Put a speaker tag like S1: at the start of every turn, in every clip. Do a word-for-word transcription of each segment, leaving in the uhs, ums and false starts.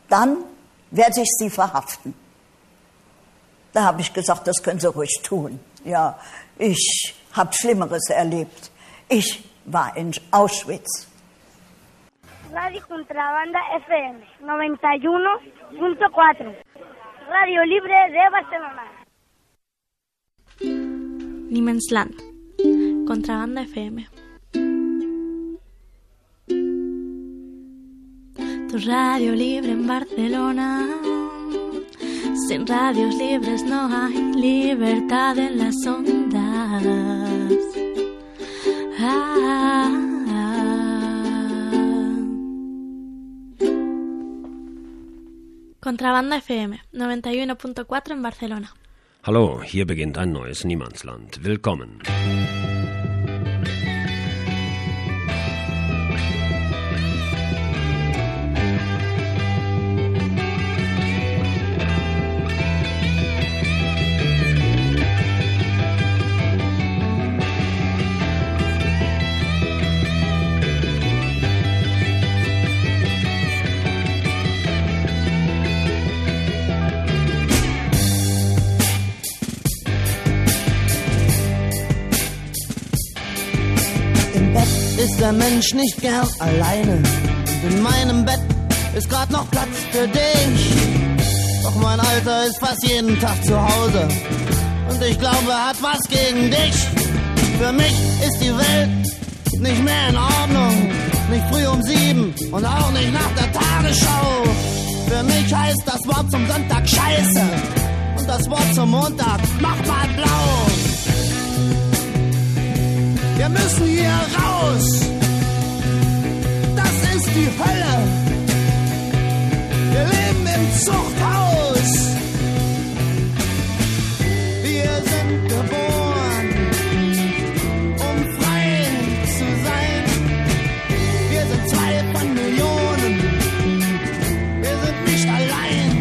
S1: dann werde ich Sie verhaften. Da habe ich gesagt, das können Sie ruhig tun. Ja, ich habe Schlimmeres erlebt. Ich war in Auschwitz.
S2: Radio Contrabanda F M noventa y uno punto cuatro. Radio Libre de Barcelona.
S3: Niemandsland. Contrabanda F M. Tu radio libre en Barcelona. Sin radios libres no hay libertad en las ondas. Ah, ah. Contrabanda F M noventa y uno punto cuatro en Barcelona.
S4: Hallo, hier beginnt ein neues Niemandsland. Willkommen.
S5: Ist der Mensch nicht gern alleine und in meinem Bett ist grad noch Platz für dich. Doch mein Alter ist fast jeden Tag zu Hause und ich glaube, er hat was gegen dich. Für mich ist die Welt nicht mehr in Ordnung, nicht früh um sieben und auch nicht nach der Tagesschau. Für mich heißt das Wort zum Sonntag Scheiße und das Wort zum Montag mach mal blau. Wir müssen hier raus. Das ist die Hölle. Wir leben im Zuchthaus. Wir sind geboren, um frei zu sein. Wir sind zwei von Millionen. Wir sind nicht allein.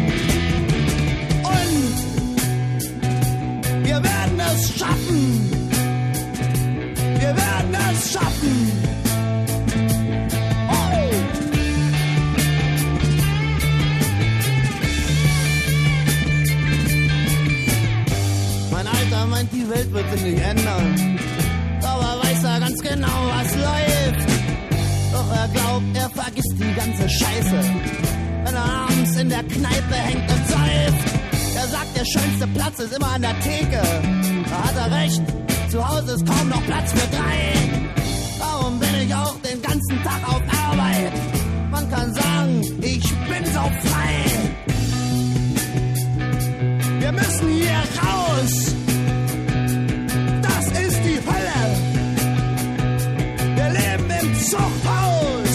S5: Und wir werden es schaffen. Wir werden es schaffen. Oh. Mein Alter meint, die Welt wird sich nicht ändern. Aber weiß er ganz genau, was läuft. Doch er glaubt, er vergisst die ganze Scheiße, wenn er abends in der Kneipe hängt und säuft. Er sagt, der schönste Platz ist immer an der Theke. Da hat er recht. Zu Hause ist kaum noch Platz für drei. Darum bin ich auch den ganzen Tag auf Arbeit. Man kann sagen, ich bin so frei. Wir müssen hier raus. Das ist die Hölle. Wir leben im Zuchthaus.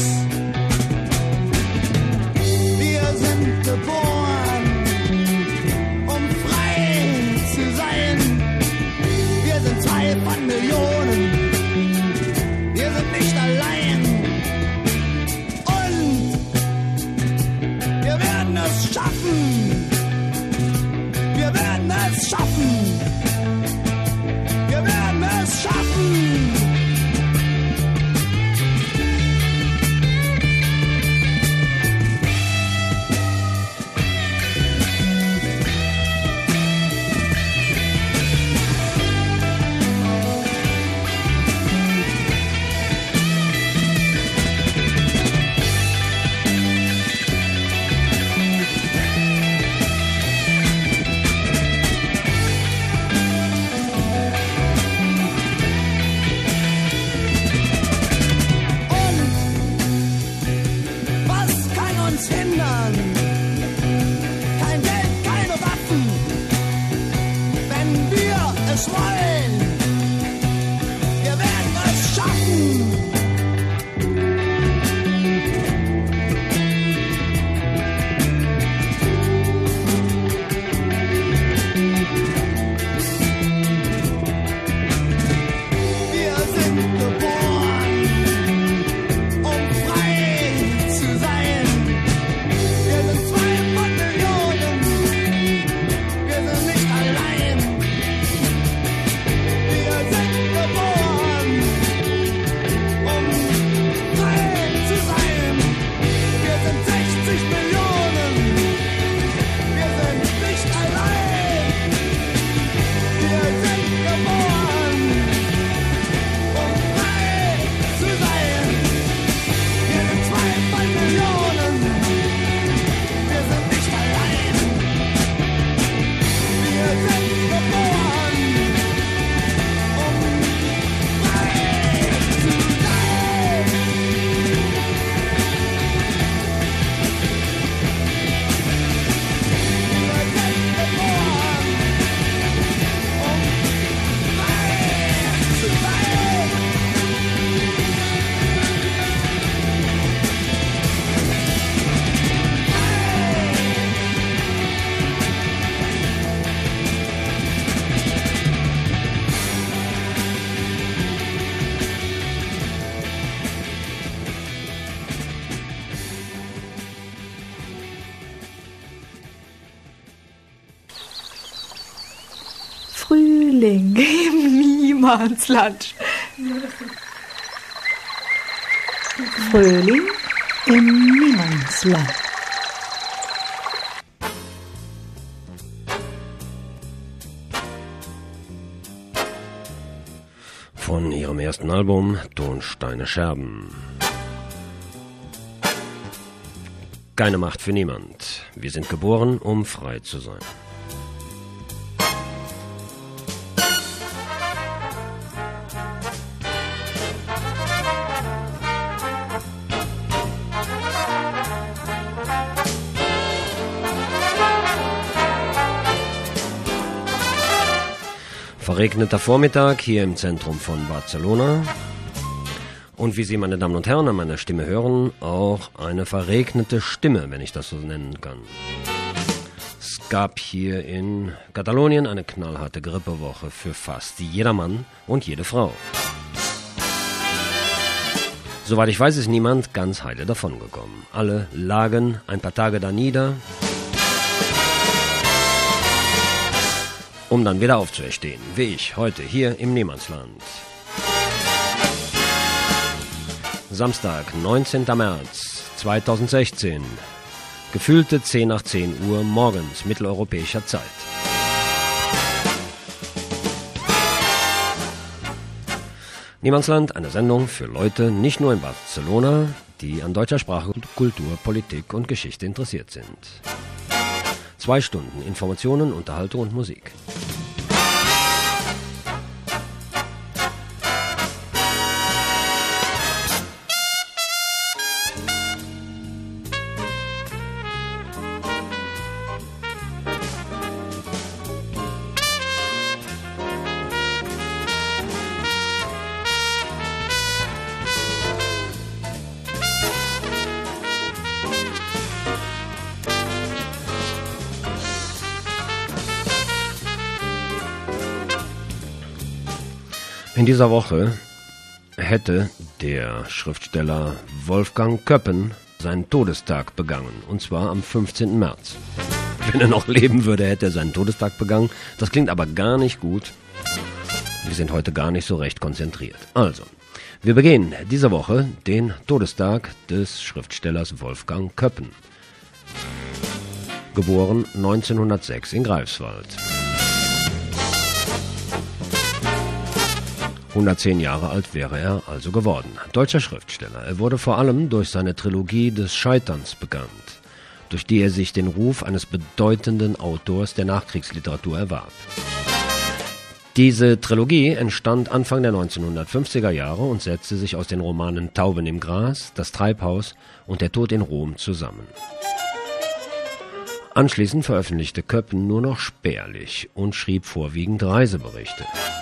S5: Wir sind geboren, um frei zu sein. Wir sind zwei von Millionen. Wir sind nicht allein. Und wir werden es schaffen. Wir werden es schaffen. Wir werden es schaffen. Wir
S6: Frühling im Niemandsland.
S1: Frühling im Niemandsland.
S4: Von ihrem ersten Album Tonsteine Scherben. Keine Macht für niemand. Wir sind geboren, um frei zu sein. Verregneter Vormittag hier im Zentrum von Barcelona. Und wie Sie, meine Damen und Herren, an meiner Stimme hören, auch eine verregnete Stimme, wenn ich das so nennen kann. Es gab hier in Katalonien eine knallharte Grippewoche für fast jeder Mann und jede Frau. Soweit ich weiß, ist niemand ganz heile davongekommen. Alle lagen ein paar Tage da nieder, um dann wieder aufzuerstehen, wie ich heute hier im Niemandsland. Samstag, neunzehnten März zweitausendsechzehn, gefühlte zehn nach zehn Uhr morgens mitteleuropäischer Zeit. Niemandsland, eine Sendung für Leute nicht nur in Barcelona, die an deutscher Sprache, Kultur, Politik und Geschichte interessiert sind. Zwei Stunden Informationen, Unterhaltung und Musik. In dieser Woche hätte der Schriftsteller Wolfgang Köppen seinen Todestag begangen, und zwar am fünfzehnten März. Wenn er noch leben würde, hätte er seinen Todestag begangen. Das klingt aber gar nicht gut. Wir sind heute gar nicht so recht konzentriert. Also, wir begehen diese Woche den Todestag des Schriftstellers Wolfgang Köppen. Geboren neunzehnhundertsechs in Greifswald. hundertzehn Jahre alt wäre er also geworden. Deutscher Schriftsteller. Er wurde vor allem durch seine Trilogie des Scheiterns bekannt, durch die er sich den Ruf eines bedeutenden Autors der Nachkriegsliteratur erwarb. Diese Trilogie entstand Anfang der neunzehnhundertfünfziger Jahre und setzte sich aus den Romanen Tauben im Gras, Das Treibhaus und Der Tod in Rom zusammen. Anschließend veröffentlichte Köppen nur noch spärlich und schrieb vorwiegend Reiseberichte.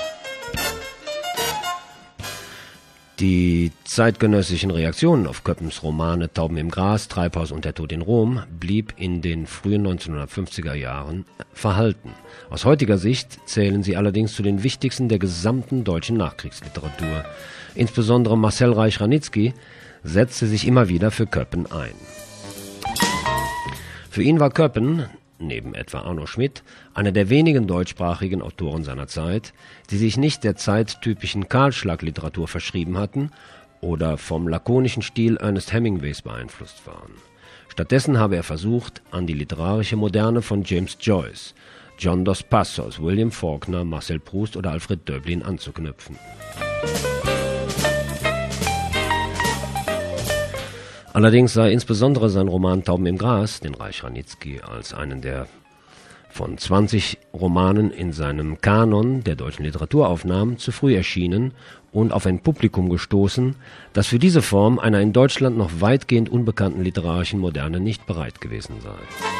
S4: Die zeitgenössischen Reaktionen auf Köppens Romane Tauben im Gras, Treibhaus und Der Tod in Rom blieb in den frühen neunzehnhundertfünfziger Jahren verhalten. Aus heutiger Sicht zählen sie allerdings zu den wichtigsten der gesamten deutschen Nachkriegsliteratur. Insbesondere Marcel Reich-Ranitzky setzte sich immer wieder für Köppen ein. Für ihn war Köppen, neben etwa Arno Schmidt, einer der wenigen deutschsprachigen Autoren seiner Zeit, die sich nicht der zeittypischen Kahlschlagliteratur verschrieben hatten oder vom lakonischen Stil Ernest Hemingways beeinflusst waren. Stattdessen habe er versucht, an die literarische Moderne von James Joyce, John Dos Passos, William Faulkner, Marcel Proust oder Alfred Döblin anzuknüpfen. Allerdings sei insbesondere sein Roman Tauben im Gras, den Reich-Ranitzky als einen der von zwanzig Romanen in seinem Kanon der deutschen Literatur aufnahm, zu früh erschienen und auf ein Publikum gestoßen, das für diese Form einer in Deutschland noch weitgehend unbekannten literarischen Moderne nicht bereit gewesen sei.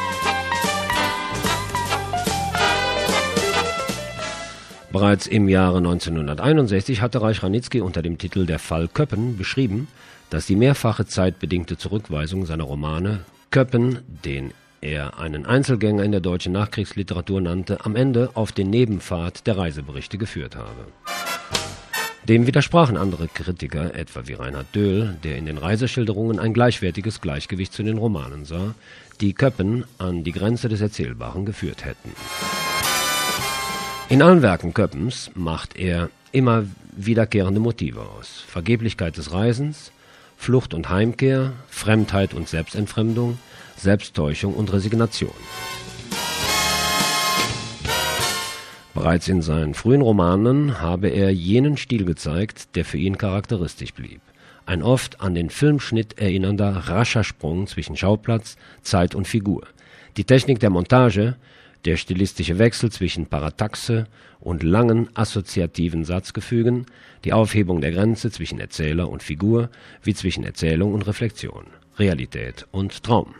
S4: Bereits im Jahre neunzehnhunderteinundsechzig hatte Reich-Ranitzky unter dem Titel Der Fall Köppen beschrieben, dass die mehrfache zeitbedingte Zurückweisung seiner Romane Köppen, den er einen Einzelgänger in der deutschen Nachkriegsliteratur nannte, am Ende auf den Nebenpfad der Reiseberichte geführt habe. Dem widersprachen andere Kritiker, etwa wie Reinhard Döhl, der in den Reiseschilderungen ein gleichwertiges Gleichgewicht zu den Romanen sah, die Köppen an die Grenze des Erzählbaren geführt hätten. In allen Werken Köppens macht er immer wiederkehrende Motive aus. Vergeblichkeit des Reisens, Flucht und Heimkehr, Fremdheit und Selbstentfremdung, Selbsttäuschung und Resignation. Bereits in seinen frühen Romanen habe er jenen Stil gezeigt, der für ihn charakteristisch blieb. Ein oft an den Filmschnitt erinnernder rascher Sprung zwischen Schauplatz, Zeit und Figur. Die Technik der Montage, der stilistische Wechsel zwischen Parataxe und langen assoziativen Satzgefügen, die Aufhebung der Grenze zwischen Erzähler und Figur, wie zwischen Erzählung und Reflexion, Realität und Traum.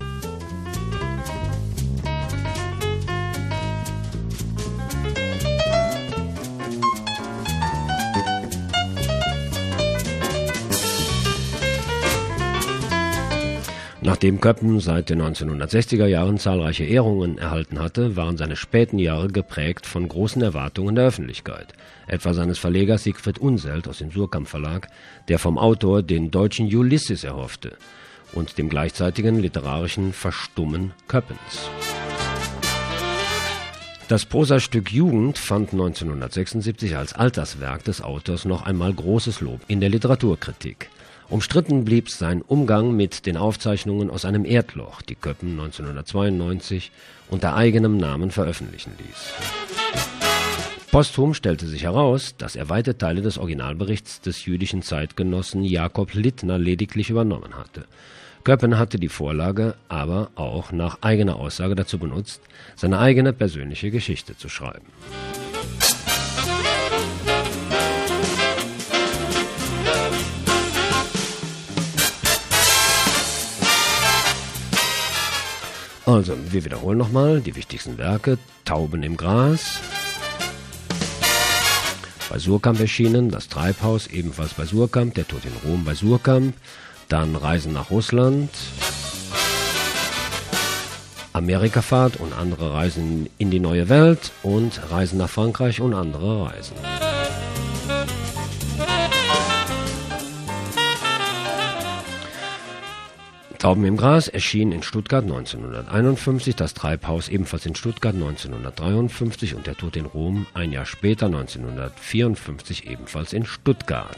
S4: Nachdem Köppen seit den neunzehnhundertsechziger Jahren zahlreiche Ehrungen erhalten hatte, waren seine späten Jahre geprägt von großen Erwartungen der Öffentlichkeit, etwa seines Verlegers Siegfried Unseld aus dem Suhrkamp Verlag, der vom Autor den deutschen Ulysses erhoffte, und dem gleichzeitigen literarischen Verstummen Köppens. Das Prosastück Jugend fand neunzehnhundertsechsundsiebzig als Alterswerk des Autors noch einmal großes Lob in der Literaturkritik. Umstritten blieb sein Umgang mit den Aufzeichnungen aus einem Erdloch, die Köppen neunzehnhundertzweiundneunzig unter eigenem Namen veröffentlichen ließ. Posthum stellte sich heraus, dass er weite Teile des Originalberichts des jüdischen Zeitgenossen Jakob Littner lediglich übernommen hatte. Köppen hatte die Vorlage aber auch nach eigener Aussage dazu benutzt, seine eigene persönliche Geschichte zu schreiben. Also, wir wiederholen nochmal die wichtigsten Werke. Tauben im Gras, bei Suhrkamp erschienen, Das Treibhaus, ebenfalls bei Suhrkamp, Der Tod in Rom bei Suhrkamp, dann Reisen nach Russland, Amerikafahrt und andere Reisen in die neue Welt und Reisen nach Frankreich und andere Reisen. Tauben im Gras erschien in Stuttgart neunzehnhunderteinundfünfzig, Das Treibhaus ebenfalls in Stuttgart neunzehnhundertdreiundfünfzig und Der Tod in Rom ein Jahr später neunzehnhundertvierundfünfzig ebenfalls in Stuttgart.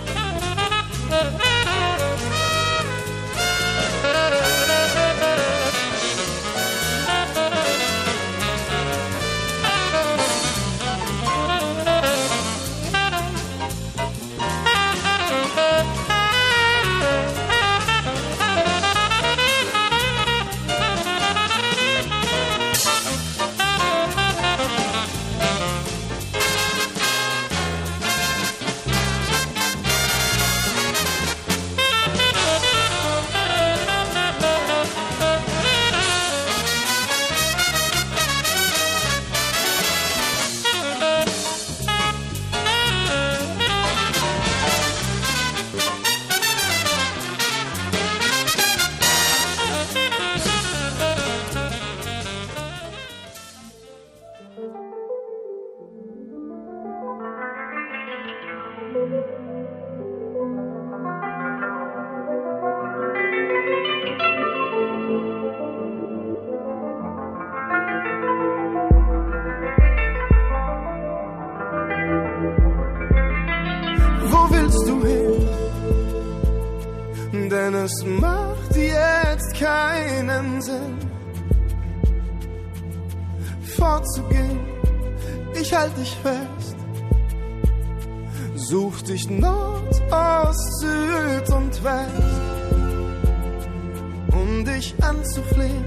S7: Denn es macht jetzt keinen Sinn, fortzugehen. Ich halt dich fest, such dich Nord, Ost, Süd und West, um dich anzuflehen.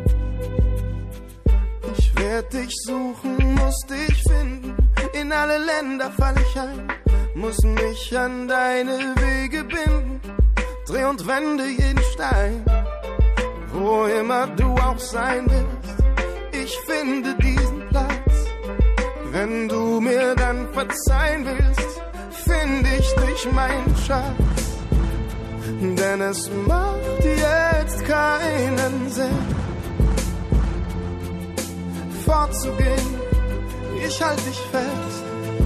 S7: Ich werd dich suchen, muss dich finden, in alle Länder fall ich ein, muss mich an deine Wege binden. Dreh und wende jeden Stein, wo immer du auch sein willst. Ich finde diesen Platz, wenn du mir dann verzeihen willst, finde ich dich, mein Schatz. Denn es macht jetzt keinen Sinn, fortzugehen. Ich halt dich fest,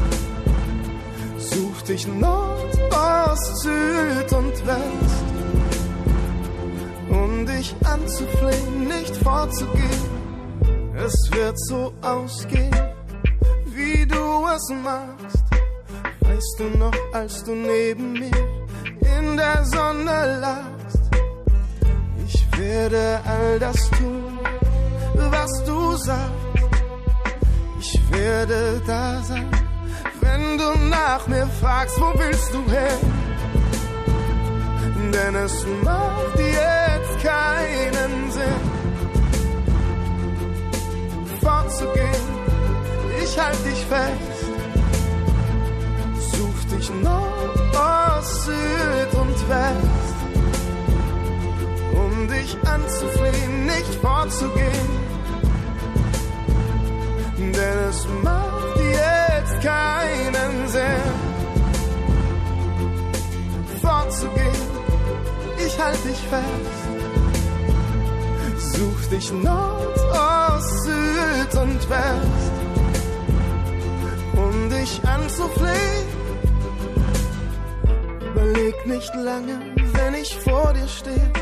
S7: such dich Nord, Ost, Süd und West, um dich anzuflehen, nicht fortzugehen. Es wird so ausgehen, es machst. Weißt du noch, als du neben mir in der Sonne lagst? Ich werde all das tun, was du sagst. Ich werde da sein, wenn du nach mir fragst, wo willst du hin? Denn es macht jetzt keinen Sinn, fortzugehen. Ich halt dich fest, such dich Nord, Ost, Süd und West, um dich anzuflehen, nicht fortzugehen. Denn es macht jetzt keinen Sinn, fortzugehen. Ich halt dich fest, such dich Nord, Ost, Süd und West, um dich anzuflehen. Überleg nicht lange, wenn ich vor dir stehe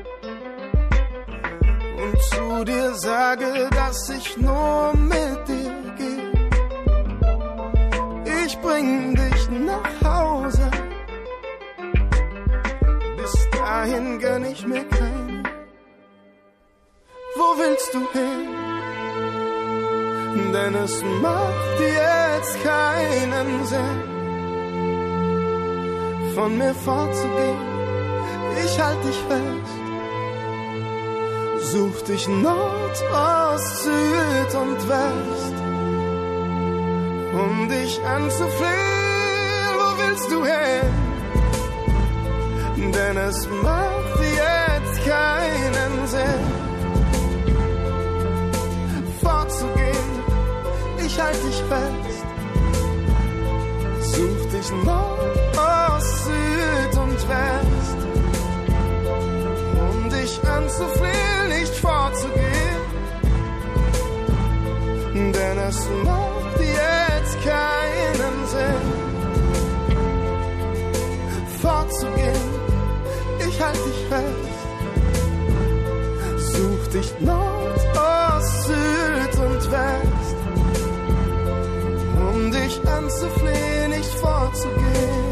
S7: und zu dir sage, dass ich nur mit dir gehe. Ich bring dich nach Hause, bis dahin gönn ich mir keine. Wo willst du hin? Denn es macht jetzt keinen Sinn, von mir fortzugehen. Ich halt dich fest, such dich Nord, Ost, Süd und West, um dich anzuflehen. Wo willst du hin? Denn es macht jetzt keinen Sinn, fortzugehen. Ich halt dich fest, such dich Nord, Ost, Süd und West, um dich anzuflehen, nicht fortzugehen. Denn es macht jetzt keinen Sinn, fortzugehen. Ich halt dich fest, such dich Nord, Ost, Süd und West, um dich anzuflehen, nicht fortzugehen.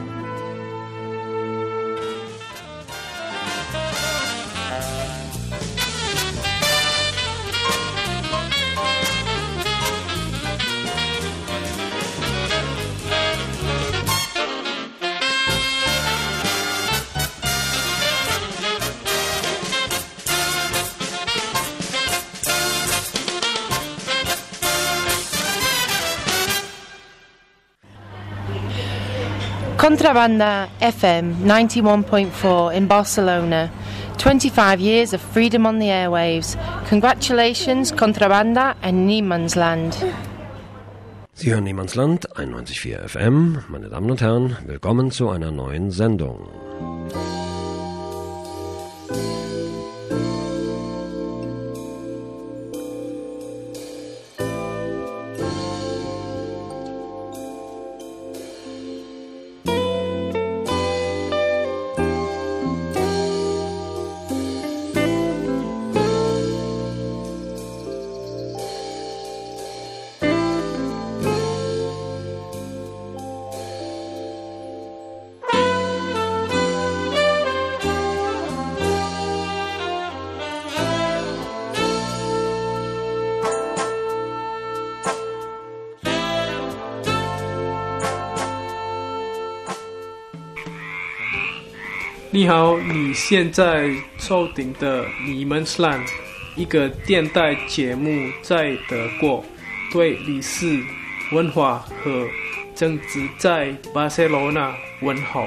S8: Contrabanda F M ninety-one point four in Barcelona. twenty-five years of freedom on the airwaves. Congratulations, Contrabanda and Niemandsland.
S4: Sie hören Niemandsland, einundneunzig Komma vier F M. Meine Damen und Herren, willkommen zu einer neuen Sendung.
S9: 你好，你现在收听的你们Slang一个电台节目，在德国对历史、文化和政治在巴塞罗那问候。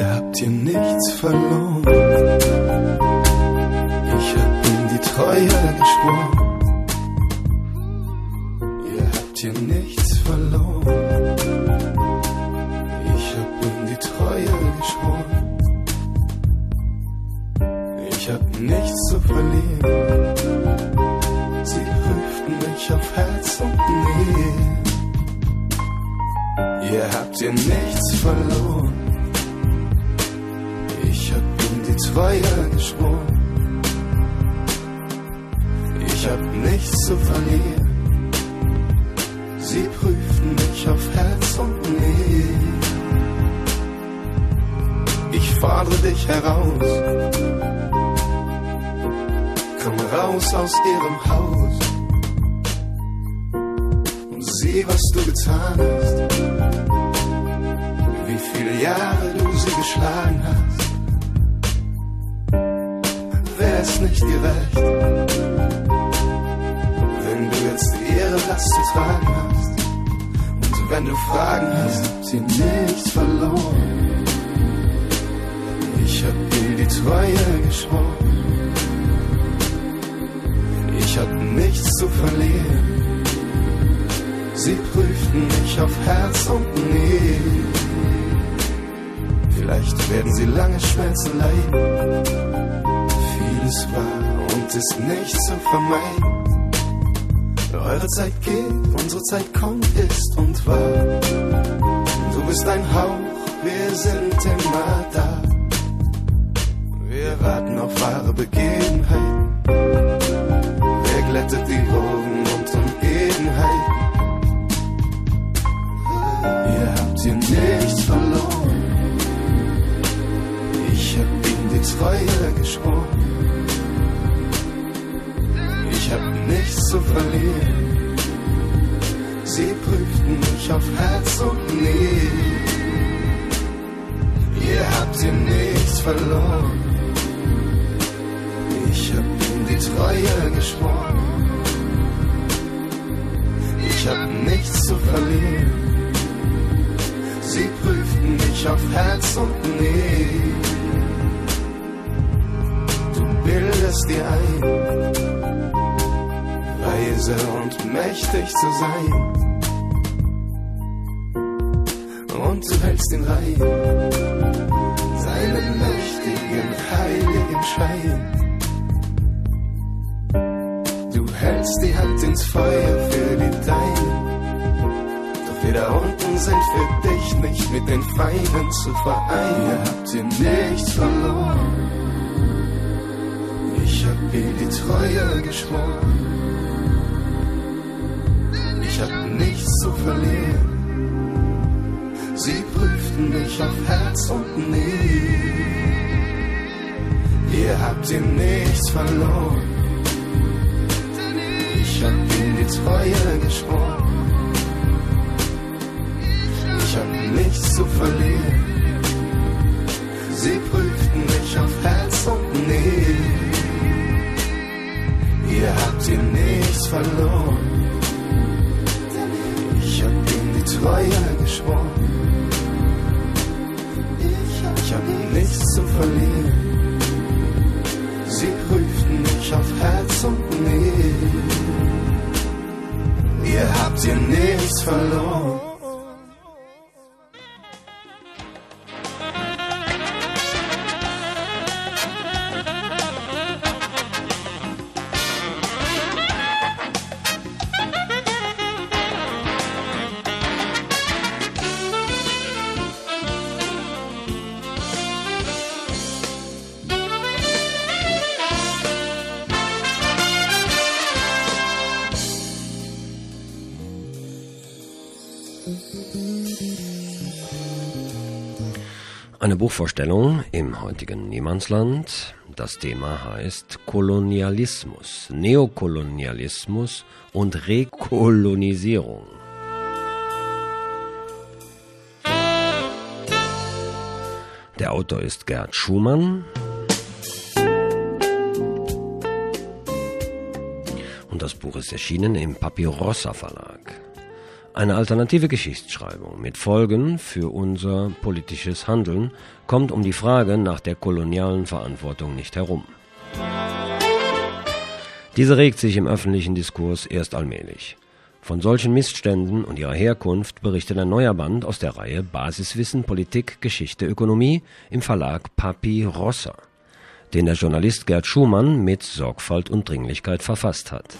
S7: Ihr habt hier nichts verloren. Ich hab ihm die Treue geschworen. Ihr habt hier nichts verloren. Ich hab ihm die Treue geschworen. Ich hab nichts zu verlieren. Sie prüften mich auf Herz und Nähe. Ihr habt hier nichts verloren. Ich hab ihm die Treue geschworen. Ich hab nichts zu verlieren. Sie prüften mich auf Herz und Nähe. Ich fordere dich heraus. Komm raus aus ihrem Haus und sieh, was du getan hast. Wie viele Jahre du sie geschlagen hast. Wär es nicht gerecht, wenn du jetzt ihre Last zu tragen hast. Und wenn du Fragen hast, habt ihr nichts verloren. Ich hab ihm die Treue geschworen. Ich hab nichts zu verlieren. Sie prüften mich auf Herz und Nähe. Vielleicht werden sie lange Schmerzen leiden. Vieles war und ist nicht zu vermeiden. Eure Zeit geht, unsere Zeit kommt, ist und war. Du bist ein Hauch, wir sind immer da. Wir warten auf wahre Begebenheiten. Wer glättet die Wogen und Umgebenheit? Ihr habt hier nichts verloren. Ich hab ihm die Treue geschworen. Ich hab nichts zu verlieren. Sie prüften mich auf Herz und Nähe. Ihr habt hier nichts verloren. Ich hab ihm die Treue geschworen. Ich hab nichts zu verlieren. Sie prüften mich auf Herz und Nähe. Du bildest dir ein, weise und mächtig zu sein. Und du hältst ihn rein, seinen mächtigen, heiligen Schein. Du hältst die Hand ins Feuer für die Deinen. Doch wir da unten sind für dich nicht mit den Feinden zu vereinen. Ihr habt hier nichts verloren. Ich hab ihm die Treue geschworen. Ich hab nichts zu verlieren. Sie prüften mich auf Herz und Nähe. Ihr habt hier nichts verloren. Ich hab ihm die Treue geschworen. Ich hab nichts zu verlieren. Sie prüften mich auf Herz und Nähe. Ihr habt hier nichts verloren. Ich hab ihm die Treue geschworen. Ich hab nichts zu verlieren. Sie prüften mich auf Herz und Nähe. Ihr habt hier nichts verloren.
S4: Eine Buchvorstellung im heutigen Niemandsland. Das Thema heißt Kolonialismus, Neokolonialismus und Rekolonisierung. Der Autor ist Gerd Schumann. Und das Buch ist erschienen im Papirossa Verlag. Eine alternative Geschichtsschreibung mit Folgen für unser politisches Handeln kommt um die Frage nach der kolonialen Verantwortung nicht herum. Diese regt sich im öffentlichen Diskurs erst allmählich. Von solchen Missständen und ihrer Herkunft berichtet ein neuer Band aus der Reihe Basiswissen, Politik, Geschichte, Ökonomie im Verlag Papi Rossa, den der Journalist Gerd Schumann mit Sorgfalt und Dringlichkeit verfasst hat.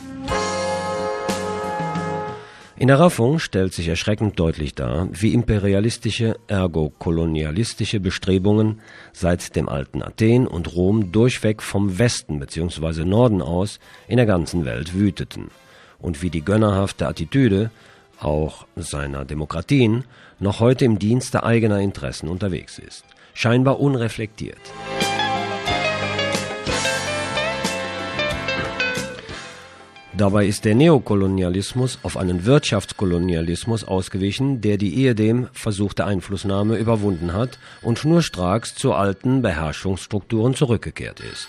S4: In der Raffung stellt sich erschreckend deutlich dar, wie imperialistische, ergo kolonialistische Bestrebungen seit dem alten Athen und Rom durchweg vom Westen bzw. Norden aus in der ganzen Welt wüteten und wie die gönnerhafte Attitüde auch seiner Demokratien noch heute im Dienste eigener Interessen unterwegs ist, scheinbar unreflektiert. Dabei ist der Neokolonialismus auf einen Wirtschaftskolonialismus ausgewichen, der die ehedem versuchte Einflussnahme überwunden hat und schnurstracks zu alten Beherrschungsstrukturen zurückgekehrt ist.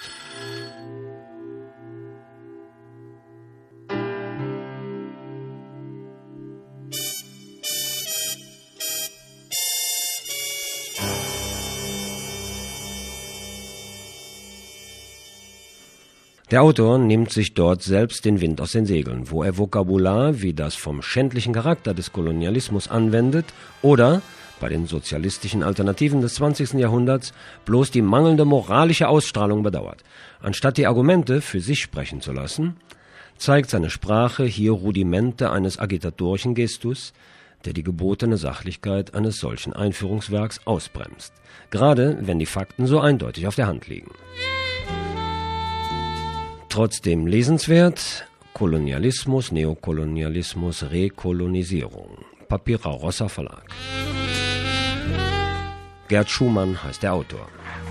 S4: Der Autor nimmt sich dort selbst den Wind aus den Segeln, wo er Vokabular wie das vom schändlichen Charakter des Kolonialismus anwendet oder, bei den sozialistischen Alternativen des zwanzigsten Jahrhunderts, bloß die mangelnde moralische Ausstrahlung bedauert. Anstatt die Argumente für sich sprechen zu lassen, zeigt seine Sprache hier Rudimente eines agitatorischen Gestus, der die gebotene Sachlichkeit eines solchen Einführungswerks ausbremst, gerade wenn die Fakten so eindeutig auf der Hand liegen. Trotzdem lesenswert: Kolonialismus, Neokolonialismus, Rekolonisierung. Papi Rossa Verlag. Gerd Schumann heißt der Autor.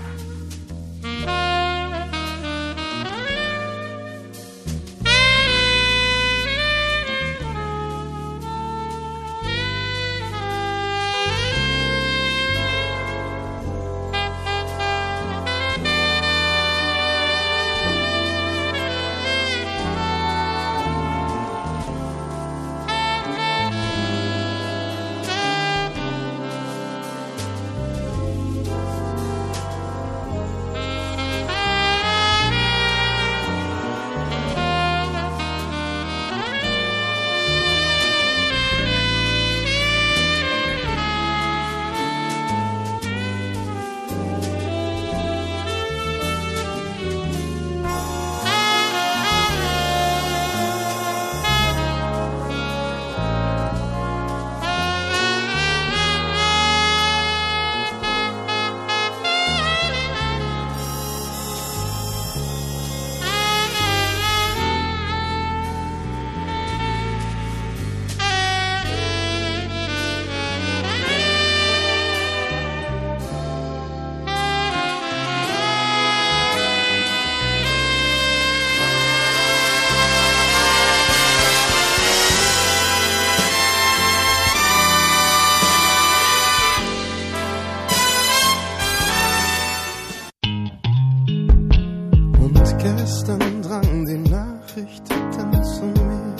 S7: Gestern drang die Nachricht dann zu mir.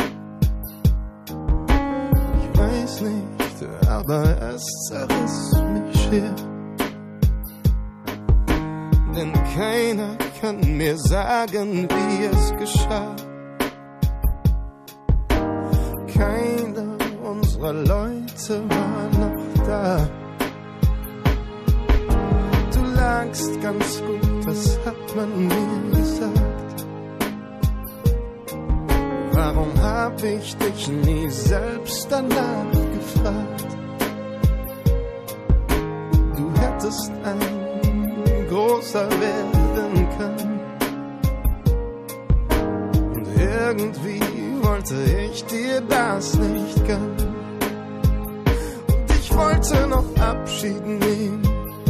S7: Ich weiß nicht, aber es zerriss mich schier. Denn keiner kann mir sagen, wie es geschah. Keiner unserer Leute war noch da. Du lagst ganz gut, das hat man mir gesagt. Warum hab ich dich nie selbst danach gefragt? Du hättest ein großer werden können. Und irgendwie wollte ich dir das nicht gönnen. Und ich wollte noch Abschied nehmen.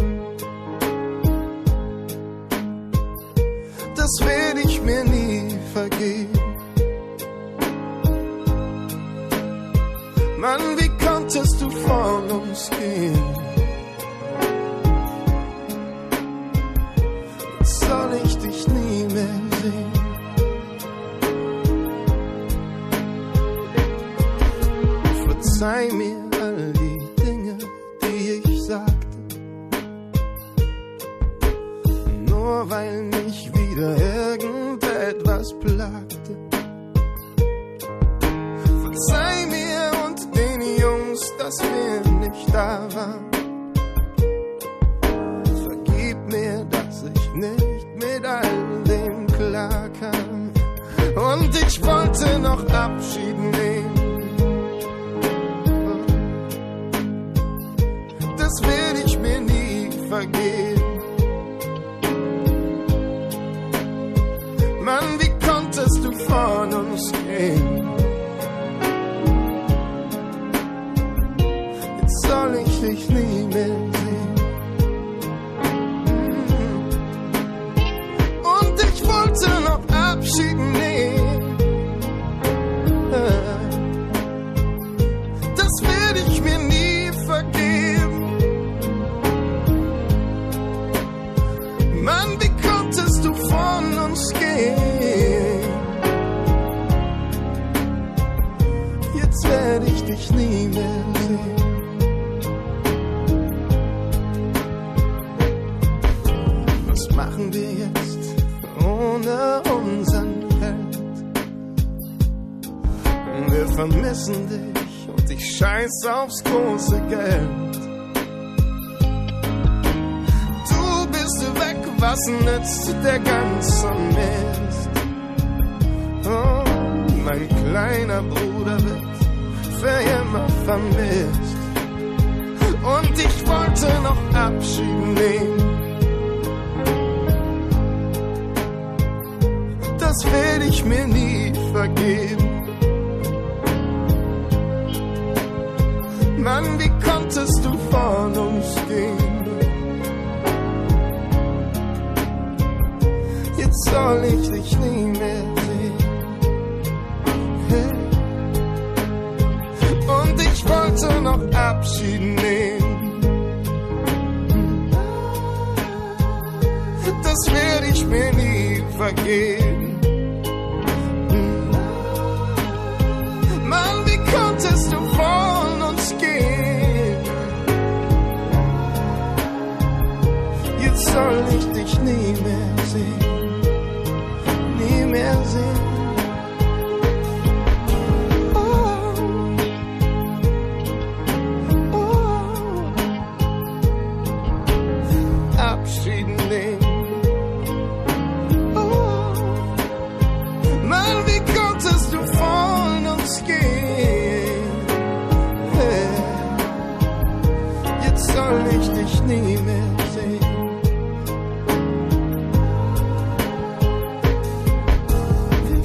S7: Das werd ich mir nie vergeben. Mann, wie konntest du von uns gehen? Jetzt soll ich dich nie mehr sehen. nur weil mich wieder irgendetwas plagte. Verzeih mir und den Jungs, dass wir nicht da waren. Vergib mir, dass ich nicht mit all dem klarkam. Und ich wollte noch Abschied nehmen. Das werde ich mir nie vergeben. Mann, wie konntest du von uns gehen? Jetzt soll ich dich nie mehr sehen. Und ich wollte noch Abschied nehmen. Das werde ich mir nie vergeben. Mann, wie konntest du von uns gehen? Jetzt werde ich dich nie mehr sehen. Was machen wir jetzt ohne unseren Held? Wir vermissen dich und ich scheiß aufs große Geld. Du bist weg, was nützt der ganze Mist? Oh, mein kleiner Bruder wird für immer vermisst. Und ich wollte noch Abschied nehmen. Das werde ich mir nie vergeben. Mann, wie konntest du von uns gehen? Jetzt soll ich dich nie mehr sehen. Hey. Und ich wollte noch Abschied nehmen. Das werde ich mir nie vergeben. Mann, wie konntest du von uns gehen? Jetzt soll ich dich nie mehr sehen, nie mehr sehen. Oh, oh. Abschied nehmen. Oh, Mann, wie konntest du von uns gehen? Jetzt soll ich dich nie mehr sehen.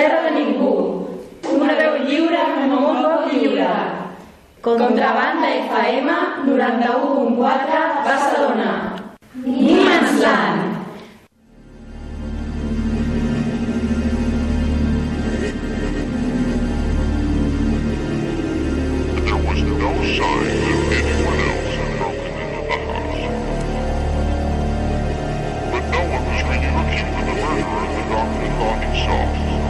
S10: terra de ningú, una veu lliure que no vol pot lliure. Contrabanda F M noranta-u punt quatre Barcelona. Niemandsland.
S11: There was no sign that anyone else had broken into the house. But no one was really looking for the murderer the doctor thought he saw.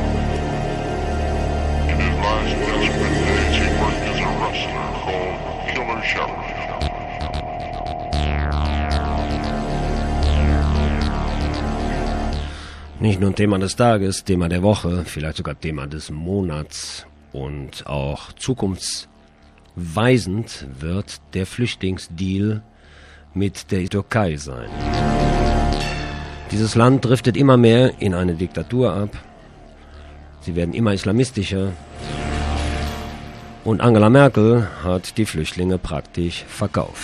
S11: In his last desperate days, he worked as a rustler called Killer Sheriff.
S4: Nicht nur ein Thema des Tages, Thema der Woche, vielleicht sogar Thema des Monats und auch zukunftsweisend wird der Flüchtlingsdeal mit der Türkei sein. Dieses Land driftet immer mehr in eine Diktatur ab. Sie werden immer islamistischer. Und Angela Merkel hat die Flüchtlinge praktisch verkauft.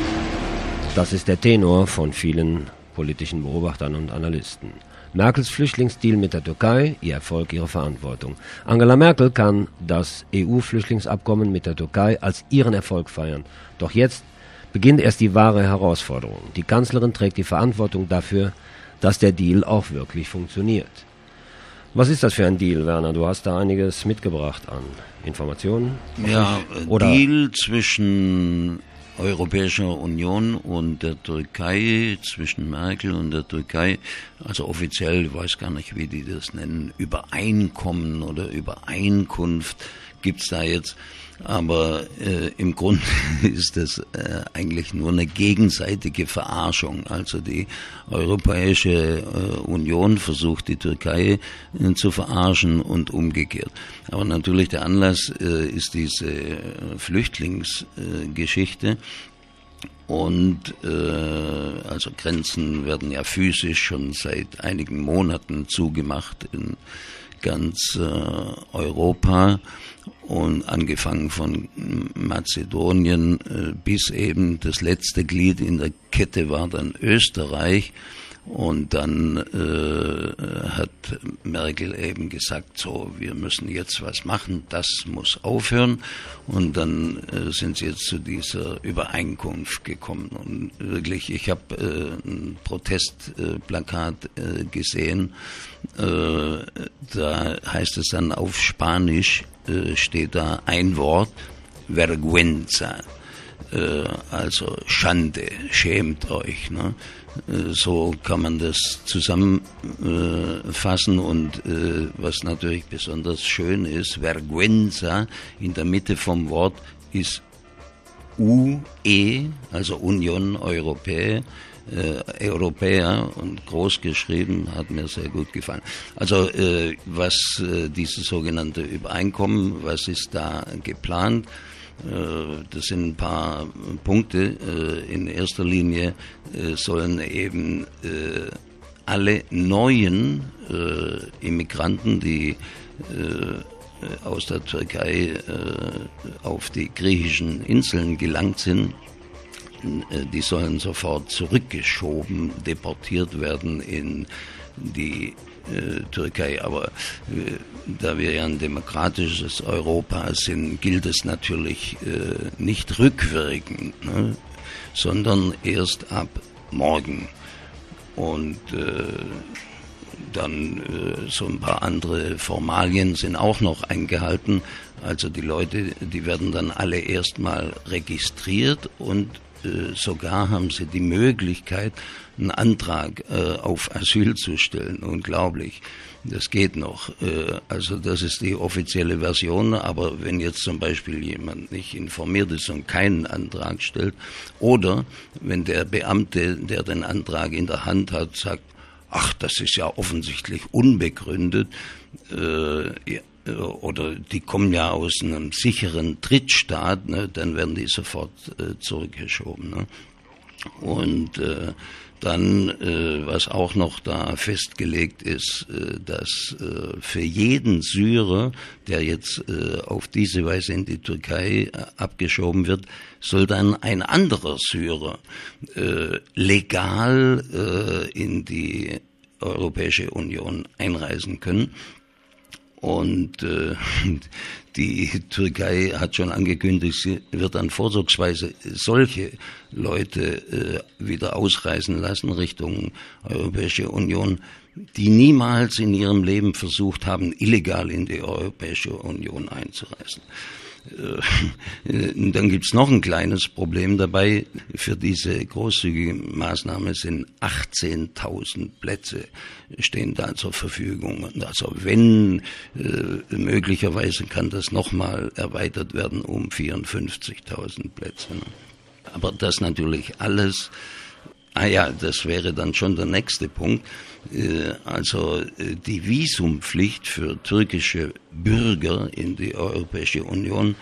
S4: Das ist der Tenor von vielen politischen Beobachtern und Analysten. Merkels Flüchtlingsdeal mit der Türkei, ihr Erfolg, ihre Verantwortung. Angela Merkel kann das E U-Flüchtlingsabkommen mit der Türkei als ihren Erfolg feiern. Doch jetzt beginnt erst die wahre Herausforderung. Die Kanzlerin trägt die Verantwortung dafür, dass der Deal auch wirklich funktioniert. Was ist das für ein Deal, Werner? Du hast da einiges mitgebracht an Informationen.
S12: Ja,
S4: Oder
S12: Deal zwischen Europäischer Union und der Türkei, zwischen Merkel und der Türkei, also offiziell, ich weiß gar nicht, wie die das nennen, Übereinkommen oder Übereinkunft gibt's da jetzt, aber äh, im Grunde ist das äh, eigentlich nur eine gegenseitige Verarschung. Also die Europäische äh, Union versucht die Türkei äh, zu verarschen und umgekehrt. Aber natürlich der Anlass äh, ist diese äh, Flüchtlingsgeschichte. Äh, Und äh, also Grenzen werden ja physisch schon seit einigen Monaten zugemacht in ganz äh, Europa. Und angefangen von Mazedonien äh, bis eben das letzte Glied in der Kette war dann Österreich. Und dann äh, hat Merkel eben gesagt, so, wir müssen jetzt was machen, das muss aufhören. Und dann äh, sind sie jetzt zu dieser Übereinkunft gekommen. Und wirklich, ich habe äh, ein Protestplakat äh, gesehen, äh, da heißt es dann auf Spanisch, äh, steht da ein Wort, Vergüenza. Äh, also Schande, schämt euch, ne? So kann man das zusammenfassen äh, und äh, was natürlich besonders schön ist, Vergüenza in der Mitte vom Wort ist U E, also Union Europä, äh, Europäer und groß geschrieben, hat mir sehr gut gefallen. Also äh, was äh, dieses sogenannte Übereinkommen, was ist da geplant? Das sind ein paar Punkte. In erster Linie sollen eben alle neuen Immigranten, die aus der Türkei auf die griechischen Inseln gelangt sind, die sollen sofort zurückgeschoben, deportiert werden in die äh, Türkei. Aber äh, da wir ja ein demokratisches Europa sind, gilt es natürlich äh, nicht rückwirkend, ne, sondern erst ab morgen. Und äh, dann äh, so ein paar andere Formalien sind auch noch eingehalten. Also die Leute, die werden dann alle erstmal registriert und äh, sogar haben sie die Möglichkeit, einen Antrag äh, auf Asyl zu stellen. Unglaublich. Das geht noch. Äh, also das ist die offizielle Version. Aber wenn jetzt zum Beispiel jemand nicht informiert ist und keinen Antrag stellt, oder wenn der Beamte, der den Antrag in der Hand hat, sagt, ach, das ist ja offensichtlich unbegründet, äh, ja, oder die kommen ja aus einem sicheren Drittstaat, ne, dann werden die sofort äh, zurückgeschoben. Ne? Und äh, dann, äh, was auch noch da festgelegt ist, äh, dass äh, für jeden Syrer, der jetzt äh, auf diese Weise in die Türkei äh, abgeschoben wird, soll dann ein anderer Syrer äh, legal äh, in die Europäische Union einreisen können. Und äh, die Türkei hat schon angekündigt, sie wird dann vorzugsweise solche Leute äh, wieder ausreisen lassen Richtung Europäische Union, die niemals in ihrem Leben versucht haben, illegal in die Europäische Union einzureisen. Dann gibt's noch ein kleines Problem dabei. Für diese großzügige Maßnahme sind achtzehntausend Plätze stehen da zur Verfügung. Also wenn, äh, möglicherweise kann das nochmal erweitert werden um vierundfünfzigtausend Plätze. Ne? Aber das natürlich alles, ah ja, das wäre dann schon der nächste Punkt. Also die Visumpflicht für türkische Bürger in die Europäische Union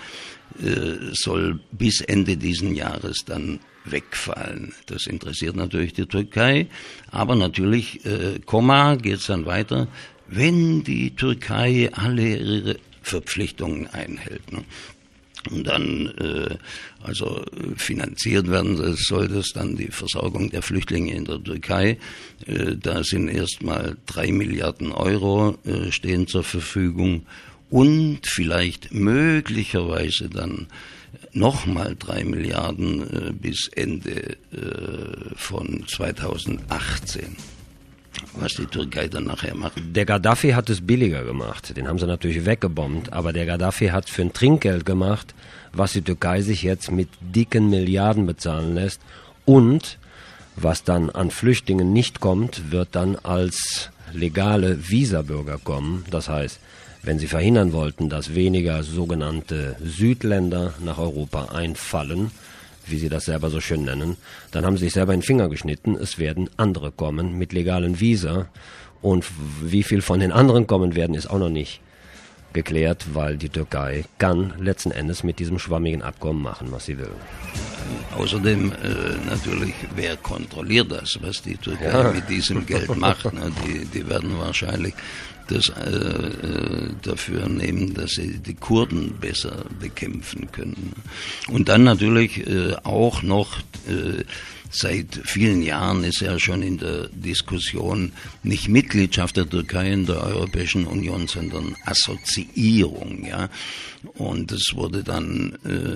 S12: soll bis Ende diesen Jahres dann wegfallen. Das interessiert natürlich die Türkei, aber natürlich, Komma, geht es dann weiter, wenn die Türkei alle ihre Verpflichtungen einhält. Ne? Und dann äh, also finanziert werden das, soll das dann die Versorgung der Flüchtlinge in der Türkei. Äh, da sind erstmal drei Milliarden Euro äh, stehen zur Verfügung und vielleicht möglicherweise dann nochmal drei Milliarden äh, bis Ende äh, von zweitausendachtzehn. Was die Türkei dann nachher macht.
S4: Der Gaddafi hat es billiger gemacht. Den haben sie natürlich weggebombt. Aber der Gaddafi hat für ein Trinkgeld gemacht, was die Türkei sich jetzt mit dicken Milliarden bezahlen lässt. Und was dann an Flüchtlingen nicht kommt, wird dann als legale Visabürger kommen. Das heißt, wenn sie verhindern wollten, dass weniger sogenannte Südländer nach Europa einfallen, wie sie das selber so schön nennen, dann haben sie sich selber in den Finger geschnitten. Es werden andere kommen mit legalen Visa. Und wie viel von den anderen kommen werden, ist auch noch nicht geklärt, weil die Türkei kann letzten Endes mit diesem schwammigen Abkommen machen, was sie will.
S12: Außerdem äh, natürlich, wer kontrolliert das, was die Türkei ja. mit diesem Geld macht? Ne? Die, die werden wahrscheinlich das äh, dafür nehmen, dass sie die Kurden besser bekämpfen können. Und dann natürlich äh, auch noch, äh, seit vielen Jahren ist ja schon in der Diskussion nicht Mitgliedschaft der Türkei in der Europäischen Union, sondern Assoziierung. Ja? Und es wurde dann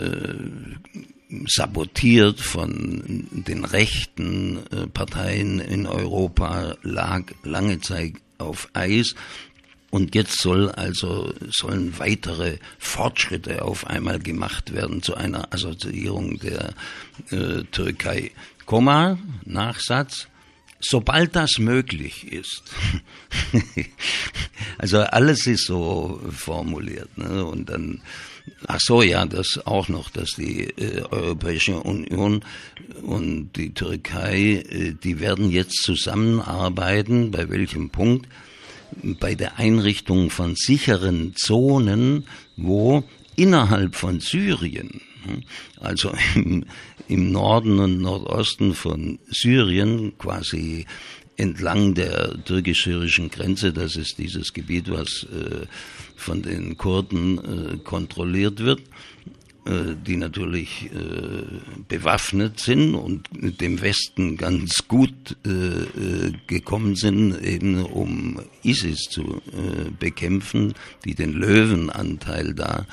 S12: äh, sabotiert von den rechten äh, Parteien in Europa, lag lange Zeit auf Eis. Und jetzt soll also, sollen weitere Fortschritte auf einmal gemacht werden zu einer Assoziierung der äh, Türkei. Komma, Nachsatz, sobald das möglich ist. Also alles ist so formuliert, ne? Und dann, ach so, ja, das auch noch, dass die äh, Europäische Union und die Türkei, äh, die werden jetzt zusammenarbeiten, bei welchem Punkt? Bei der Einrichtung von sicheren Zonen, wo innerhalb von Syrien, also im, im Norden und Nordosten von Syrien, quasi entlang der türkisch-syrischen Grenze, das ist dieses Gebiet, was äh, von den Kurden äh, kontrolliert wird, äh, die natürlich äh, bewaffnet sind und dem Westen ganz gut äh, gekommen sind, eben um ISIS zu äh, bekämpfen, die den Löwenanteil da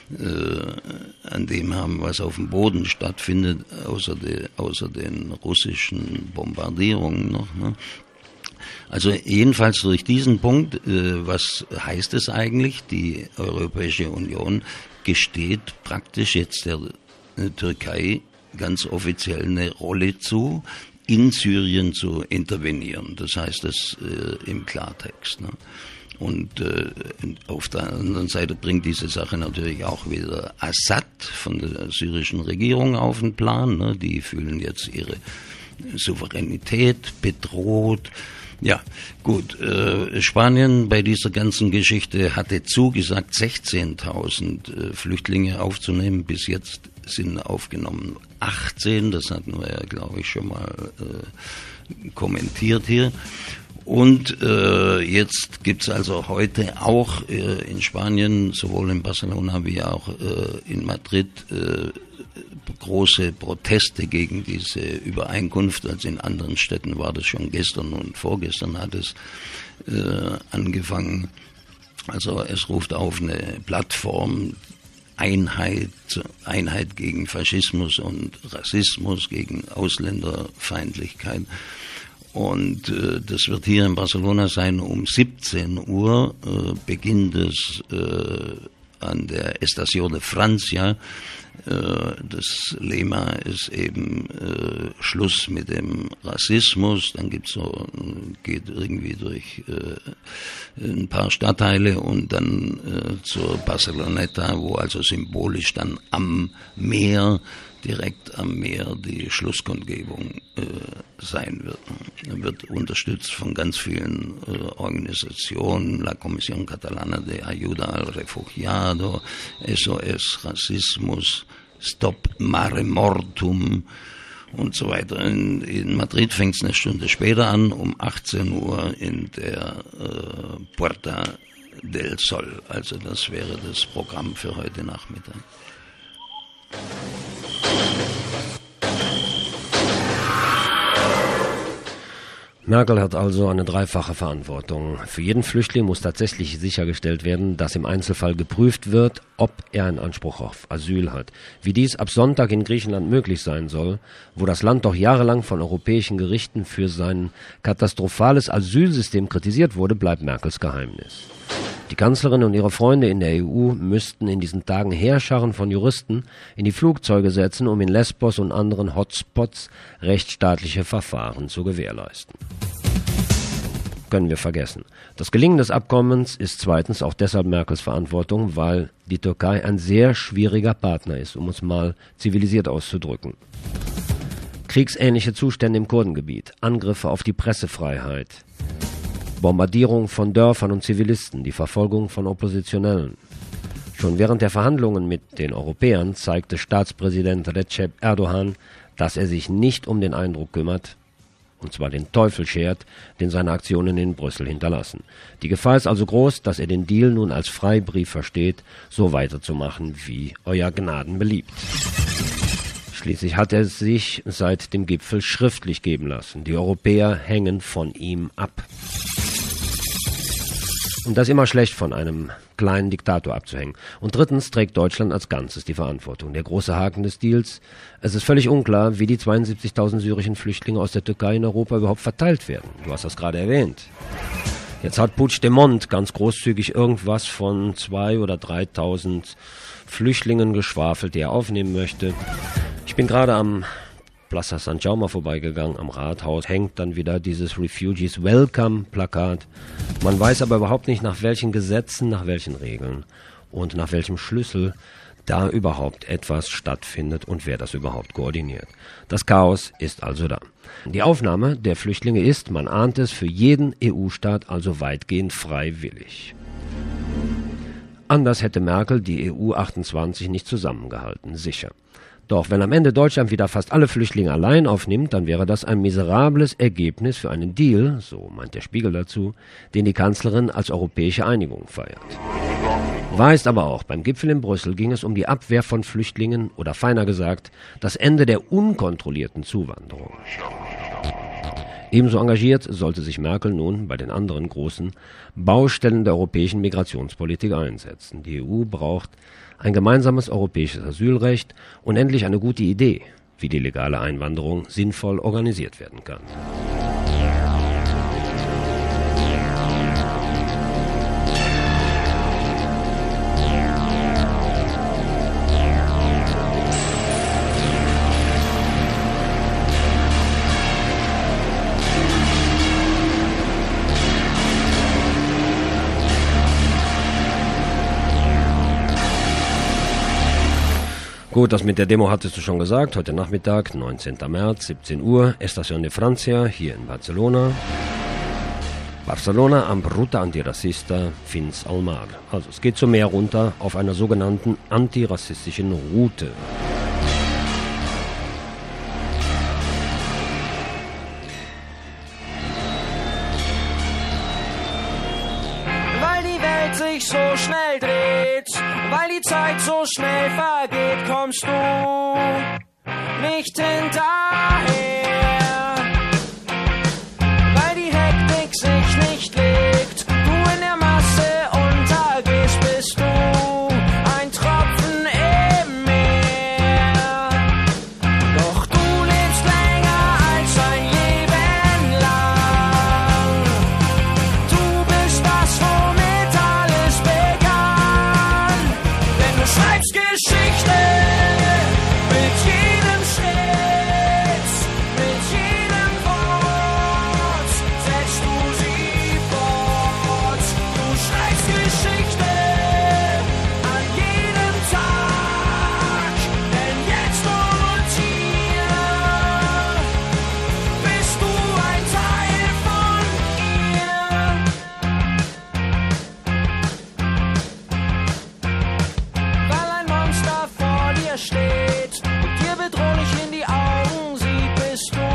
S12: äh, an dem haben, was auf dem Boden stattfindet, außer, de, außer den russischen Bombardierungen noch. Ne? Also jedenfalls durch diesen Punkt, äh, was heißt es eigentlich? Die Europäische Union gesteht praktisch jetzt der äh, Türkei ganz offiziell eine Rolle zu, in Syrien zu intervenieren. Das heißt das äh, im Klartext. Ne? Und äh, auf der anderen Seite bringt diese Sache natürlich auch wieder Assad von der syrischen Regierung auf den Plan. Ne? Die fühlen jetzt ihre Souveränität bedroht. Ja, gut. Äh, Spanien bei dieser ganzen Geschichte hatte zugesagt, sechzehntausend äh, Flüchtlinge aufzunehmen. Bis jetzt sind aufgenommen achtzehn. Das hatten wir ja, glaube ich, schon mal äh, kommentiert hier. Und äh, jetzt gibt's also heute auch äh, in Spanien, sowohl in Barcelona wie auch äh, in Madrid, äh, große Proteste gegen diese Übereinkunft. Also in anderen Städten war das schon gestern und vorgestern hat es äh, angefangen. Also es ruft auf eine Plattform, Einheit, Einheit gegen Faschismus und Rassismus, gegen Ausländerfeindlichkeit. Und äh, das wird hier in Barcelona sein um siebzehn Uhr, äh, beginnt es äh, an der Estación de Francia. Äh, das Lema ist eben äh, Schluss mit dem Rassismus. Dann gibt's so, geht irgendwie durch äh, ein paar Stadtteile und dann äh, zur Barceloneta, wo also symbolisch dann am Meer, direkt am Meer, die Schlusskundgebung äh, sein wird. Wird unterstützt von ganz vielen äh, Organisationen, la Comisión Catalana de Ayuda al Refugiado, S O S Rassismus, Stop Mare Mortum und so weiter. In, in Madrid fängt es eine Stunde später an, um achtzehn Uhr in der äh, Puerta del Sol. Also das wäre das Programm für heute Nachmittag.
S4: Merkel hat also eine dreifache Verantwortung. Für jeden Flüchtling muss tatsächlich sichergestellt werden, dass im Einzelfall geprüft wird, ob er einen Anspruch auf Asyl hat. Wie dies ab Sonntag in Griechenland möglich sein soll, wo das Land doch jahrelang von europäischen Gerichten für sein katastrophales Asylsystem kritisiert wurde, bleibt Merkels Geheimnis. Die Kanzlerin und ihre Freunde in der E U müssten in diesen Tagen Heerscharen von Juristen in die Flugzeuge setzen, um in Lesbos und anderen Hotspots rechtsstaatliche Verfahren zu gewährleisten. Können wir vergessen. Das Gelingen des Abkommens ist zweitens auch deshalb Merkels Verantwortung, weil die Türkei ein sehr schwieriger Partner ist, um es mal zivilisiert auszudrücken. Kriegsähnliche Zustände im Kurdengebiet, Angriffe auf die Pressefreiheit, Bombardierung von Dörfern und Zivilisten, die Verfolgung von Oppositionellen. Schon während der Verhandlungen mit den Europäern zeigte Staatspräsident Recep Erdogan, dass er sich nicht um den Eindruck kümmert, und zwar den Teufel schert, den seine Aktionen in Brüssel hinterlassen. Die Gefahr ist also groß, dass er den Deal nun als Freibrief versteht, so weiterzumachen, wie Euer Gnaden beliebt. Schließlich hat er sich seit dem Gipfel schriftlich geben lassen. Die Europäer hängen von ihm ab. Und das ist immer schlecht, von einem kleinen Diktator abzuhängen. Und drittens trägt Deutschland als Ganzes die Verantwortung. Der große Haken des Deals: Es ist völlig unklar, wie die zweiundsiebzigtausend syrischen Flüchtlinge aus der Türkei in Europa überhaupt verteilt werden. Du hast das gerade erwähnt. Jetzt hat Puigdemont ganz großzügig irgendwas von zweitausend oder dreitausend Flüchtlingen geschwafelt, die er aufnehmen möchte. Ich bin gerade am Plaza San Jaume vorbeigegangen, am Rathaus hängt dann wieder dieses Refugees Welcome Plakat. Man weiß aber überhaupt nicht, nach welchen Gesetzen, nach welchen Regeln und nach welchem Schlüssel da überhaupt etwas stattfindet und wer das überhaupt koordiniert. Das Chaos ist also da. Die Aufnahme der Flüchtlinge ist, man ahnt es, für jeden E U-Staat also weitgehend freiwillig. Anders hätte Merkel die E U achtundzwanzig nicht zusammengehalten, sicher. Doch wenn am Ende Deutschland wieder fast alle Flüchtlinge allein aufnimmt, dann wäre das ein miserables Ergebnis für einen Deal, so meint der Spiegel dazu, den die Kanzlerin als europäische Einigung feiert. Wahr ist aber auch, beim Gipfel in Brüssel ging es um die Abwehr von Flüchtlingen oder feiner gesagt, das Ende der unkontrollierten Zuwanderung. Ebenso engagiert sollte sich Merkel nun bei den anderen großen Baustellen der europäischen Migrationspolitik einsetzen. Die E U braucht ein gemeinsames europäisches Asylrecht und endlich eine gute Idee, wie die legale Einwanderung sinnvoll organisiert werden kann. Gut, das mit der Demo hattest du schon gesagt. Heute Nachmittag, neunzehnten März, siebzehn Uhr, Estación de Francia, hier in Barcelona. Barcelona am Ruta Antiracista fins al Mar. Also es geht zum Meer runter auf einer sogenannten antirassistischen Route.
S13: Weil die Welt sich so schnell dreht, weil die Zeit so schnell vergeht, kommst du nicht hinterher. Weil die Hektik sich nicht legt, du in der Masse unter steht und dir bedrohlich in die Augen sieht, bist du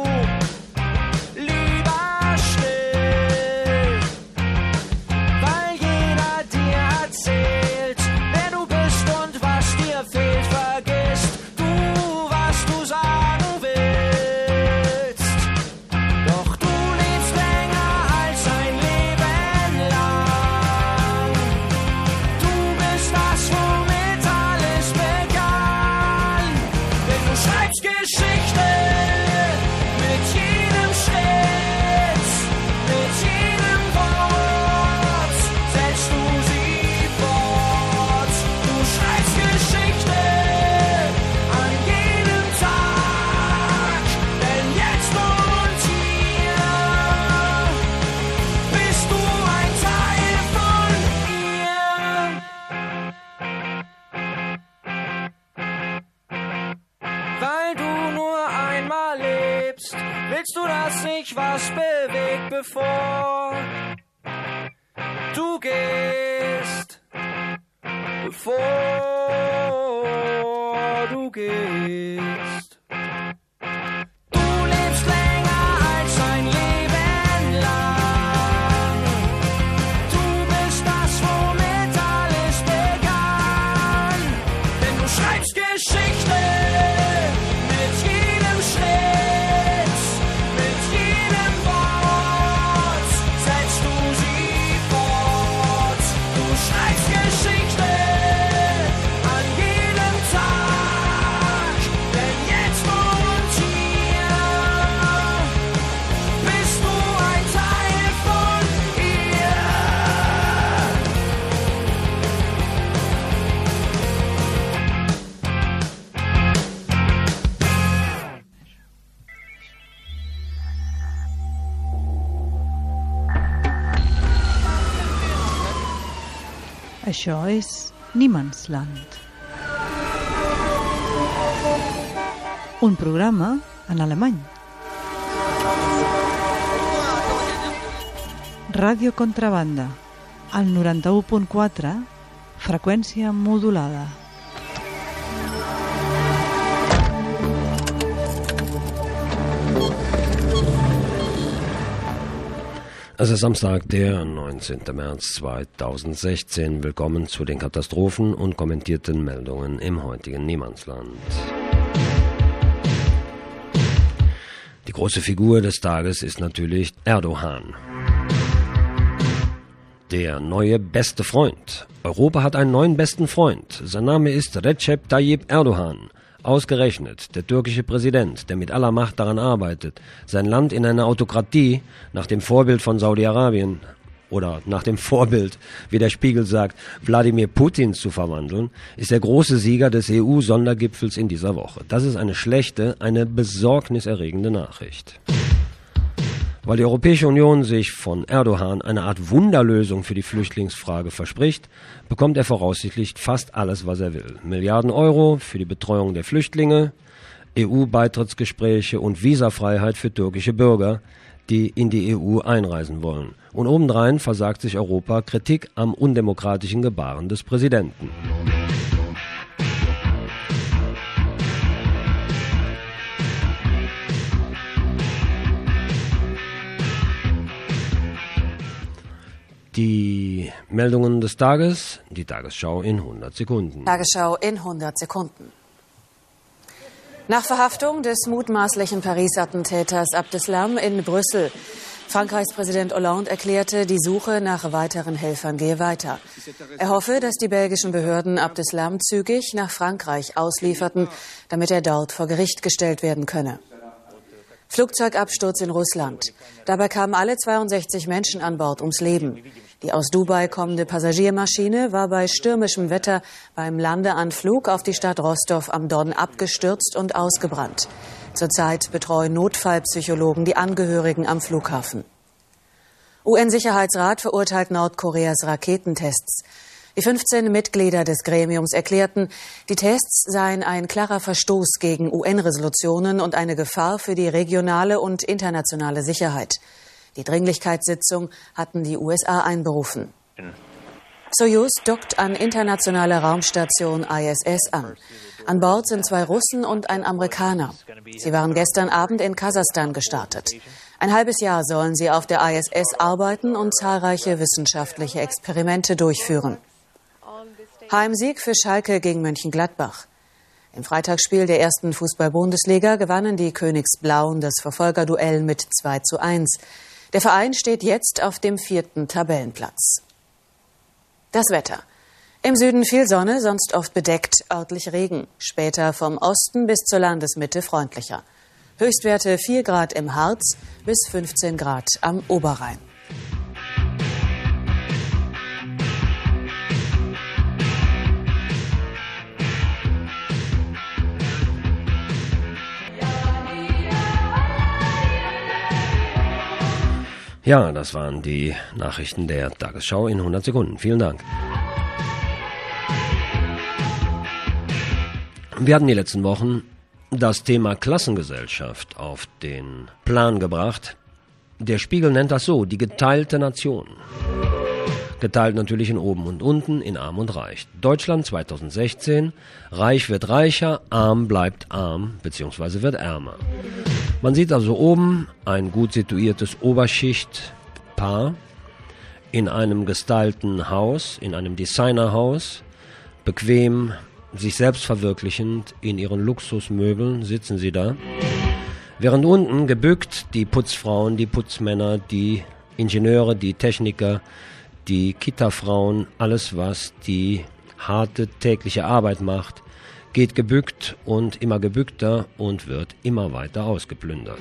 S13: lieber still, weil jeder dir erzählt, wer du bist und was dir fehlt. Vergisst du, was du sagen willst, doch du lebst länger als ein Leben lang. Du bist das, womit alles begann, denn du schreibst Geschichte mit jedem Schritt, mit jedem Wort setzt du sie fort. Du schreibst Geschichte an jedem Tag, denn jetzt und hier bist du ein Teil von ihr. Weil du nur einmal lebst, willst du, dass sich was bewegt, bevor du gehst. Bevor du gehst. Du lebst länger als ein Leben lang. Du bist das, womit alles begann, denn du schreibst Geschichte mit jedem Schritt, mit jedem Wort setzt du sie fort. Du schreibst Geschichte an jedem Tag, denn jetzt und hier bist du ein Teil von ihr.
S14: Això és Niemandsland. Un programa en alemany. Ràdio Contrabanda, al noranta-u punt quatre, freqüència modulada.
S4: Es ist Samstag, der neunzehnten März zweitausendsechzehn. Willkommen zu den Katastrophen und kommentierten Meldungen im heutigen Niemandsland. Die große Figur des Tages ist natürlich Erdogan. Der neue beste Freund. Europa hat einen neuen besten Freund. Sein Name ist Recep Tayyip Erdogan. Ausgerechnet der türkische Präsident, der mit aller Macht daran arbeitet, sein Land in eine Autokratie nach dem Vorbild von Saudi-Arabien oder nach dem Vorbild, wie der Spiegel sagt, Wladimir Putin zu verwandeln, ist der große Sieger des E U-Sondergipfels in dieser Woche. Das ist eine schlechte, eine besorgniserregende Nachricht. Weil die Europäische Union sich von Erdogan eine Art Wunderlösung für die Flüchtlingsfrage verspricht, bekommt er voraussichtlich fast alles, was er will. Milliarden Euro für die Betreuung der Flüchtlinge, E U-Beitrittsgespräche und Visafreiheit für türkische Bürger, die in die E U einreisen wollen. Und obendrein versagt sich Europa Kritik am undemokratischen Gebaren des Präsidenten. Die Meldungen des Tages, die Tagesschau in hundert Sekunden.
S15: Tagesschau in hundert Sekunden. Nach Verhaftung des mutmaßlichen Paris-Attentäters Abdeslam in Brüssel. Frankreichs Präsident Hollande erklärte, die Suche nach weiteren Helfern gehe weiter. Er hoffe, dass die belgischen Behörden Abdeslam zügig nach Frankreich auslieferten, damit er dort vor Gericht gestellt werden könne. Flugzeugabsturz in Russland. Dabei kamen alle zweiundsechzig Menschen an Bord ums Leben. Die aus Dubai kommende Passagiermaschine war bei stürmischem Wetter beim Landeanflug auf die Stadt Rostov am Don abgestürzt und ausgebrannt. Zurzeit betreuen Notfallpsychologen die Angehörigen am Flughafen. U N-Sicherheitsrat verurteilt Nordkoreas Raketentests. Die fünfzehn Mitglieder des Gremiums erklärten, die Tests seien ein klarer Verstoß gegen U N-Resolutionen und eine Gefahr für die regionale und internationale Sicherheit. Die Dringlichkeitssitzung hatten die U S A einberufen. Soyuz dockt an internationaler Raumstation I S S an. An Bord sind zwei Russen und ein Amerikaner. Sie waren gestern Abend in Kasachstan gestartet. Ein halbes Jahr sollen sie auf der I S S arbeiten und zahlreiche wissenschaftliche Experimente durchführen. Heimsieg für Schalke gegen Mönchengladbach. Im Freitagsspiel der ersten Fußball-Bundesliga gewannen die Königsblauen das Verfolgerduell mit zwei zu eins. Der Verein steht jetzt auf dem vierten Tabellenplatz. Das Wetter. Im Süden viel Sonne, sonst oft bedeckt, örtlich Regen. Später vom Osten bis zur Landesmitte freundlicher. Höchstwerte vier Grad im Harz bis fünfzehn Grad am Oberrhein.
S4: Ja, das waren die Nachrichten der Tagesschau in hundert Sekunden. Vielen Dank. Wir hatten die letzten Wochen das Thema Klassengesellschaft auf den Plan gebracht. Der Spiegel nennt das so, die geteilte Nation. Geteilt natürlich in oben und unten, in arm und reich. Deutschland zweitausendsechzehn, reich wird reicher, arm bleibt arm bzw. wird ärmer. Man sieht also oben ein gut situiertes Oberschichtpaar in einem gestylten Haus, in einem Designerhaus, bequem, sich selbst verwirklichend, in ihren Luxusmöbeln sitzen sie da. Während unten gebückt die Putzfrauen, die Putzmänner, die Ingenieure, die Techniker, die Kita-Frauen, alles was die harte tägliche Arbeit macht, geht gebückt und immer gebückter und wird immer weiter ausgeplündert.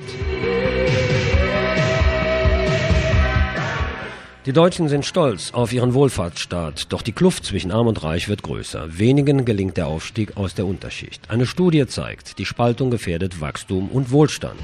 S4: Die Deutschen sind stolz auf ihren Wohlfahrtsstaat, doch die Kluft zwischen Arm und Reich wird größer. Wenigen gelingt der Aufstieg aus der Unterschicht. Eine Studie zeigt, die Spaltung gefährdet Wachstum und Wohlstand.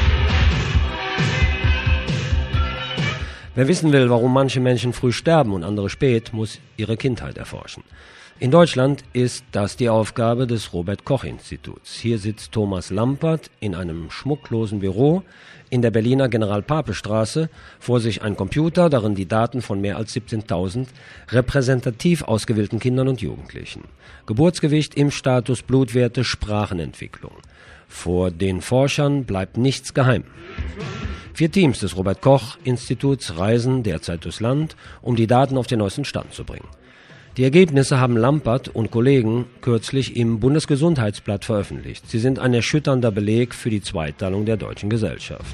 S4: Wer wissen will, warum manche Menschen früh sterben und andere spät, muss ihre Kindheit erforschen. In Deutschland ist das die Aufgabe des Robert-Koch-Instituts. Hier sitzt Thomas Lampert in einem schmucklosen Büro in der Berliner General-Pape-Straße, vor sich ein Computer, darin die Daten von mehr als siebzehntausend repräsentativ ausgewählten Kindern und Jugendlichen. Geburtsgewicht, Impfstatus, Blutwerte, Sprachenentwicklung. Vor den Forschern bleibt nichts geheim. Vier Teams des Robert-Koch-Instituts reisen derzeit durchs Land, um die Daten auf den neuesten Stand zu bringen. Die Ergebnisse haben Lampert und Kollegen kürzlich im Bundesgesundheitsblatt veröffentlicht. Sie sind ein erschütternder Beleg für die Zweiteilung der deutschen Gesellschaft.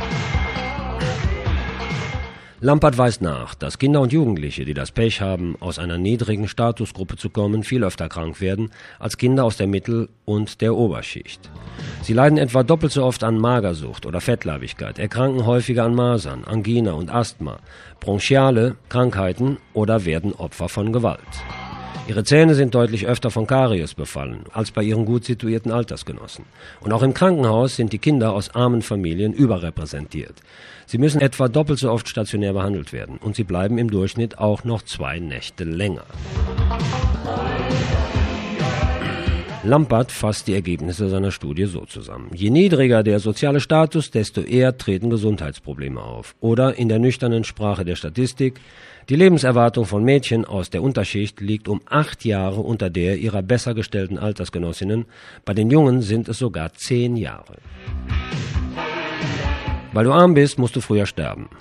S4: Lampert weist nach, dass Kinder und Jugendliche, die das Pech haben, aus einer niedrigen Statusgruppe zu kommen, viel öfter krank werden als Kinder aus der Mittel- und der Oberschicht. Sie leiden etwa doppelt so oft an Magersucht oder Fettleibigkeit, erkranken häufiger an Masern, Angina und Asthma, bronchiale Krankheiten oder werden Opfer von Gewalt. Ihre Zähne sind deutlich öfter von Karies befallen als bei ihren gut situierten Altersgenossen. Und auch im Krankenhaus sind die Kinder aus armen Familien überrepräsentiert. Sie müssen etwa doppelt so oft stationär behandelt werden und sie bleiben im Durchschnitt auch noch zwei Nächte länger. Lampert fasst die Ergebnisse seiner Studie so zusammen. Je niedriger der soziale Status, desto eher treten Gesundheitsprobleme auf. Oder in der nüchternen Sprache der Statistik, die Lebenserwartung von Mädchen aus der Unterschicht liegt um acht Jahre unter der ihrer besser gestellten Altersgenossinnen. Bei den Jungen sind es sogar zehn Jahre. Weil du arm bist, musst du früher sterben.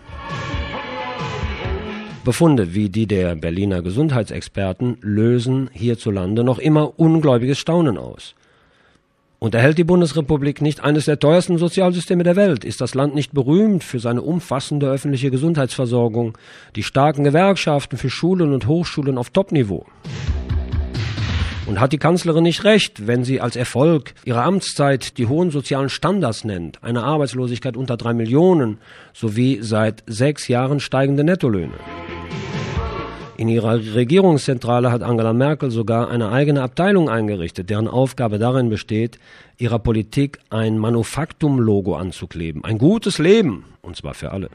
S4: Befunde wie die der Berliner Gesundheitsexperten lösen hierzulande noch immer ungläubiges Staunen aus. Und erhält die Bundesrepublik nicht eines der teuersten Sozialsysteme der Welt? Ist das Land nicht berühmt für seine umfassende öffentliche Gesundheitsversorgung, die starken Gewerkschaften für Schulen und Hochschulen auf Topniveau? Und hat die Kanzlerin nicht recht, wenn sie als Erfolg ihrer Amtszeit die hohen sozialen Standards nennt, eine Arbeitslosigkeit unter drei Millionen sowie seit sechs Jahren steigende Nettolöhne? In ihrer Regierungszentrale hat Angela Merkel sogar eine eigene Abteilung eingerichtet, deren Aufgabe darin besteht, ihrer Politik ein Manufaktum-Logo anzukleben. Ein gutes Leben, und zwar für alle.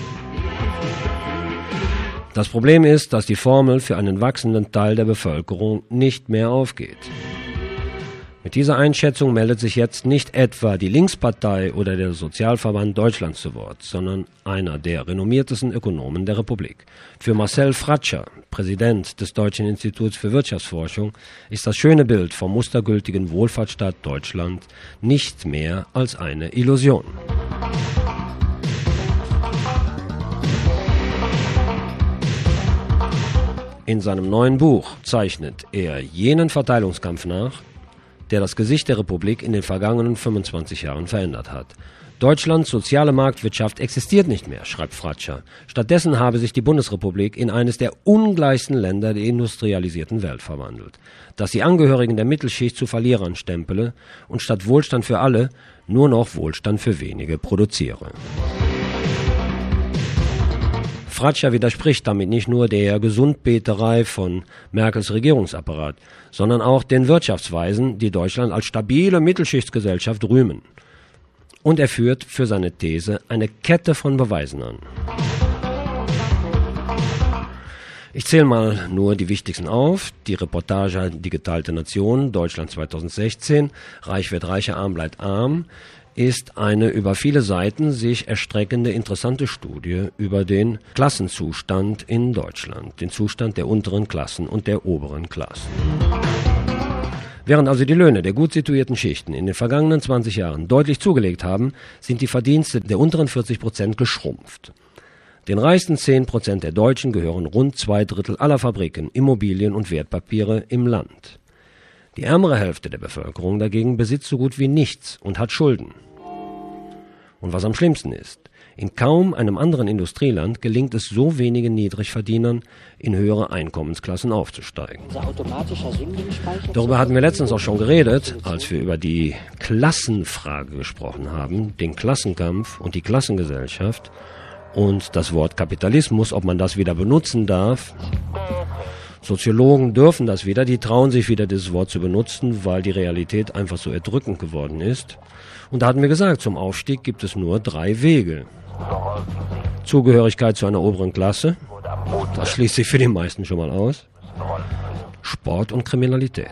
S4: Das Problem ist, dass die Formel für einen wachsenden Teil der Bevölkerung nicht mehr aufgeht. Mit dieser Einschätzung meldet sich jetzt nicht etwa die Linkspartei oder der Sozialverband Deutschlands zu Wort, sondern einer der renommiertesten Ökonomen der Republik. Für Marcel Fratscher, Präsident des Deutschen Instituts für Wirtschaftsforschung, ist das schöne Bild vom mustergültigen Wohlfahrtsstaat Deutschland nicht mehr als eine Illusion. In seinem neuen Buch zeichnet er jenen Verteilungskampf nach, der das Gesicht der Republik in den vergangenen fünfundzwanzig Jahren verändert hat. Deutschlands soziale Marktwirtschaft existiert nicht mehr, schreibt Fratscher. Stattdessen habe sich die Bundesrepublik in eines der ungleichsten Länder der industrialisierten Welt verwandelt, das die Angehörigen der Mittelschicht zu Verlierern stempele und statt Wohlstand für alle nur noch Wohlstand für wenige produziere. Fratscher widerspricht damit nicht nur der Gesundbeterei von Merkels Regierungsapparat, sondern auch den Wirtschaftsweisen, die Deutschland als stabile Mittelschichtsgesellschaft rühmen. Und er führt für seine These eine Kette von Beweisen an. Ich zähle mal nur die wichtigsten auf. Die Reportage Die geteilte Nation, Deutschland zweitausendsechzehn, Reich wird reicher, arm bleibt arm, ist eine über viele Seiten sich erstreckende interessante Studie über den Klassenzustand in Deutschland, den Zustand der unteren Klassen und der oberen Klassen. Während also die Löhne der gut situierten Schichten in den vergangenen zwanzig Jahren deutlich zugelegt haben, sind die Verdienste der unteren vierzig Prozent geschrumpft. Den reichsten zehn Prozent der Deutschen gehören rund zwei Drittel aller Fabriken, Immobilien und Wertpapiere im Land. Die ärmere Hälfte der Bevölkerung dagegen besitzt so gut wie nichts und hat Schulden. Und was am schlimmsten ist, in kaum einem anderen Industrieland gelingt es so wenigen Niedrigverdienern, in höhere Einkommensklassen aufzusteigen. Darüber hatten wir letztens auch schon geredet, als wir über die Klassenfrage gesprochen haben, den Klassenkampf und die Klassengesellschaft und das Wort Kapitalismus, ob man das wieder benutzen darf. Soziologen dürfen das wieder, die trauen sich wieder, dieses Wort zu benutzen, weil die Realität einfach so erdrückend geworden ist. Und da hatten wir gesagt, zum Aufstieg gibt es nur drei Wege. Zugehörigkeit zu einer oberen Klasse, das schließt sich für die meisten schon mal aus. Sport und Kriminalität.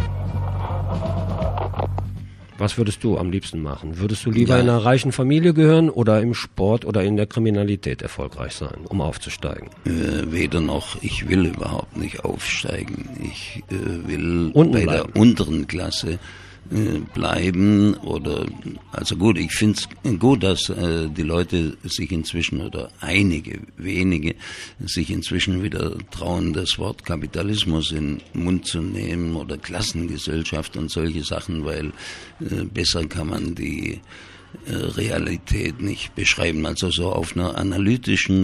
S4: Was würdest du am liebsten machen? Würdest du lieber ja. in einer reichen Familie gehören oder im Sport oder in der Kriminalität erfolgreich sein, um aufzusteigen?
S12: Äh, weder noch. Ich will überhaupt nicht aufsteigen. Ich äh, will
S4: Unten
S12: bei
S4: bleiben.
S12: der unteren Klasse äh, bleiben. Oder also gut, ich finde es gut, dass äh, die Leute sich inzwischen oder einige wenige sich inzwischen wieder trauen, das Wort Kapitalismus in den Mund zu nehmen oder Klassengesellschaft und solche Sachen, weil äh, besser kann man die äh, Realität nicht beschreiben. Also so auf einer analytischen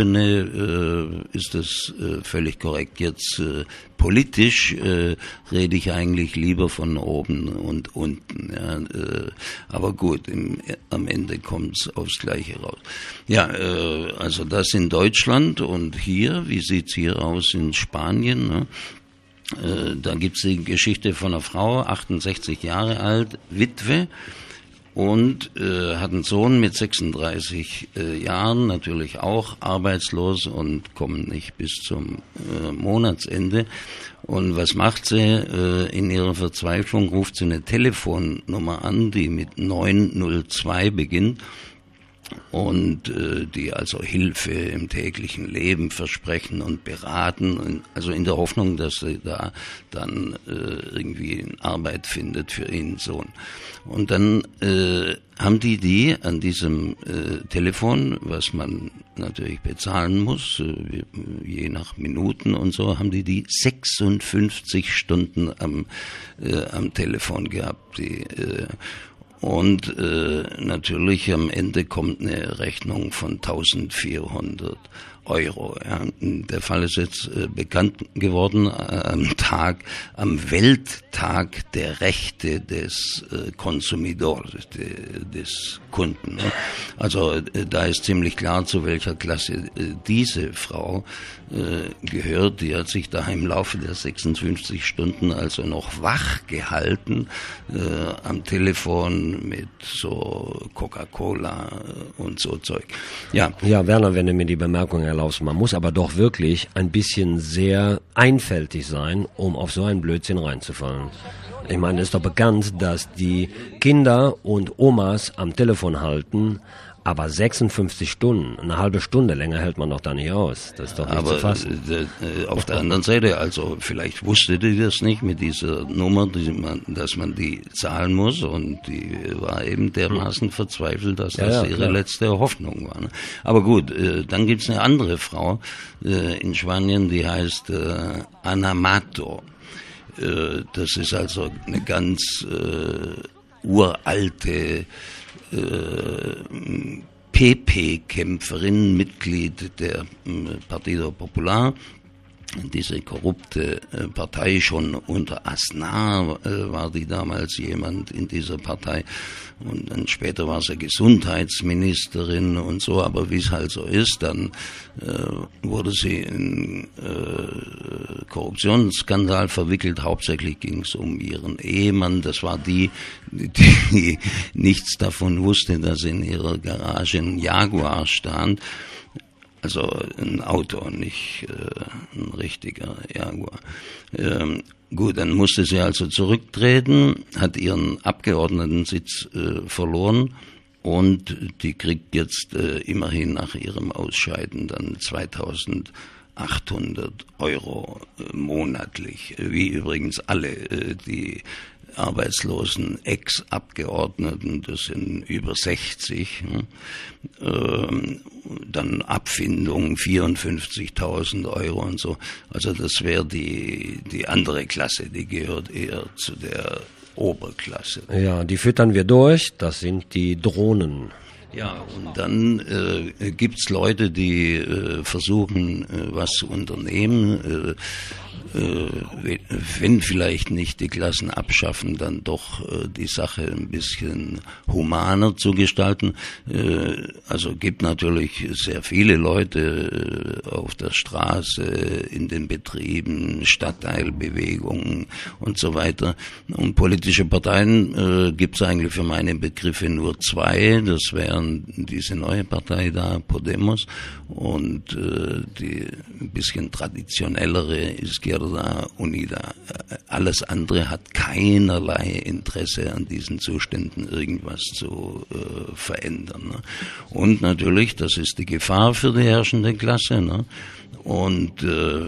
S12: Ebene äh, ist das äh, völlig korrekt. Jetzt äh, politisch äh, rede ich eigentlich lieber von oben und unten. Ja, äh, aber gut, im, am Ende kommt es aufs Gleiche raus. Ja, äh, also das in Deutschland und hier, wie sieht's hier aus in Spanien? Ne? Äh, da gibt's die Geschichte von einer Frau, achtundsechzig Jahre alt, Witwe, und äh, hat einen Sohn mit sechsunddreißig äh, Jahren, natürlich auch arbeitslos und kommt nicht bis zum äh, Monatsende. Und was macht sie? Äh, in ihrer Verzweiflung ruft sie eine Telefonnummer an, die mit neun null zwei beginnt und äh, die also Hilfe im täglichen Leben versprechen und beraten, und also in der Hoffnung, dass sie da dann äh, irgendwie Arbeit findet für ihren Sohn. Und dann äh, haben die die an diesem äh, Telefon, was man natürlich bezahlen muss, äh, je nach Minuten und so, haben die die sechsundfünfzig Stunden am, äh, am Telefon gehabt, die äh, Und äh, natürlich am Ende kommt eine Rechnung von eintausendvierhundert Euro. Ja. Der Fall ist jetzt äh, bekannt geworden äh, am Tag, am Welttag der Rechte des äh, Konsumidors, de, des Kunden. Ne. Also äh, da ist ziemlich klar, zu welcher Klasse äh, diese Frau äh, gehört. Die hat sich da im Laufe der sechsundfünfzig Stunden also noch wach gehalten äh, am Telefon mit so Coca-Cola und so Zeug. Ja,
S4: ja, Werner, wenn du mir die Bemerkung erlaubst. Man muss aber doch wirklich ein bisschen sehr einfältig sein, um auf so einen Blödsinn reinzufallen. Ich meine, es ist doch bekannt, dass die Kinder und Omas am Telefon halten, aber sechsundfünfzig Stunden, eine halbe Stunde länger hält man doch da nicht aus. Das ist doch nicht
S12: aber
S4: zu fassen.
S12: Äh, auf der anderen Seite, also vielleicht wusste die das nicht mit dieser Nummer, die man, dass man die zahlen muss, und die war eben dermaßen hm. verzweifelt, dass das ja, ja, ihre klar. letzte Hoffnung war. Ne? Aber gut, äh, dann gibt's eine andere Frau äh, in Spanien, die heißt äh, Ana Mato. Äh, das ist also eine ganz äh, uralte P P-Kämpferin, Mitglied der Partido Popular, diese korrupte Partei. Schon unter Aznar war die damals jemand in dieser Partei, und dann später war sie Gesundheitsministerin und so, aber wie es halt so ist, dann äh, wurde sie in äh, Korruptionsskandal verwickelt. Hauptsächlich ging es um ihren Ehemann. Das war die, die nichts davon wusste, dass in ihrer Garage ein Jaguar stand. Also ein Auto, nicht äh, ein richtiger Jaguar. Ähm, gut, dann musste sie also zurücktreten, hat ihren Abgeordnetensitz äh, verloren, und die kriegt jetzt äh, immerhin nach ihrem Ausscheiden dann zweitausendachthundert Euro äh, monatlich, wie übrigens alle äh, die arbeitslosen Ex-Abgeordneten, das sind über sechzig, ähm, dann Abfindung vierundfünfzigtausend Euro und so. Also das wäre die die andere Klasse, die gehört eher zu der Oberklasse.
S4: Ja, die füttern wir durch, das sind die Drohnen.
S12: Ja, und dann äh, gibt's Leute, die äh, versuchen, äh, was zu unternehmen, äh, äh, wenn vielleicht nicht die Klassen abschaffen, dann doch äh, die Sache ein bisschen humaner zu gestalten. Äh, also gibt natürlich sehr viele Leute äh, auf der Straße, in den Betrieben, Stadtteilbewegungen und so weiter. Und politische Parteien äh, gibt's eigentlich für meine Begriffe nur zwei. Das wären diese neue Partei da, Podemos, und äh, die ein bisschen traditionellere Izquierda Unida. Alles andere hat keinerlei Interesse an diesen Zuständen, irgendwas zu äh, verändern. Ne? Und natürlich, das ist die Gefahr für die herrschende Klasse, ne? Und äh,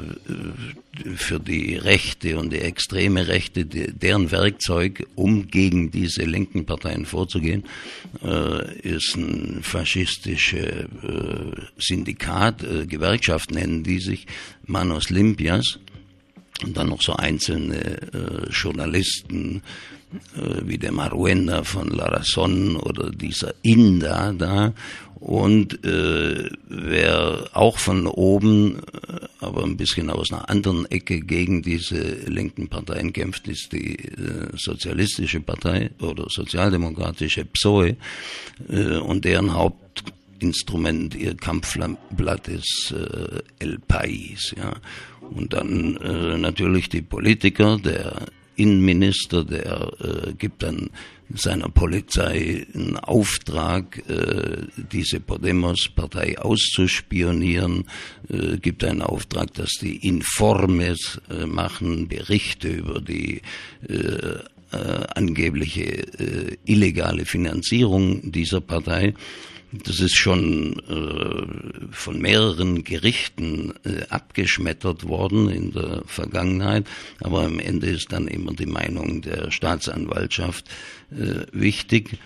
S12: für die Rechte und die extreme Rechte, die, deren Werkzeug, um gegen diese linken Parteien vorzugehen, äh, ist ein faschistische äh, Syndikat, äh, Gewerkschaft nennen die sich, Manos Limpias, und dann noch so einzelne äh, Journalisten, äh, wie der Maruenda von La Razón oder dieser Inda da. Und äh, wer auch von oben, äh, aber ein bisschen aus einer anderen Ecke gegen diese linken Parteien kämpft, ist die äh, sozialistische Partei oder sozialdemokratische P S O E, äh, und deren Hauptinstrument, ihr Kampfblatt ist äh, El País, ja. Und dann äh, natürlich die Politiker, der Innenminister, der äh, gibt dann seiner Polizei einen Auftrag, äh, diese Podemos-Partei auszuspionieren, äh, gibt einen Auftrag, dass die Informes äh, machen, Berichte über die äh, äh, angebliche äh, illegale Finanzierung dieser Partei. Das ist schon äh, von mehreren Gerichten äh, abgeschmettert worden in der Vergangenheit, aber am Ende ist dann immer die Meinung der Staatsanwaltschaft äh, wichtig.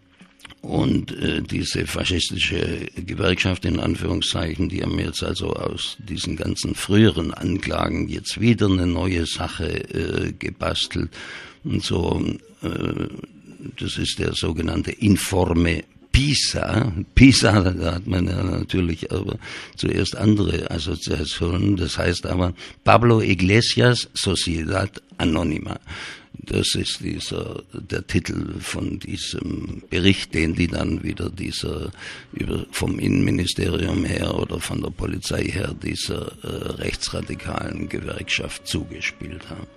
S12: Und äh, diese faschistische Gewerkschaft in Anführungszeichen, die haben jetzt also aus diesen ganzen früheren Anklagen jetzt wieder eine neue Sache äh, gebastelt. Und so, äh, das ist der sogenannte Informe Pisa, Pisa, da hat man ja natürlich aber zuerst andere Assoziationen, das heißt aber Pablo Iglesias Sociedad Anónima. Das ist dieser, der Titel von diesem Bericht, den die dann wieder dieser, über, vom Innenministerium her oder von der Polizei her dieser äh, rechtsradikalen Gewerkschaft zugespielt haben.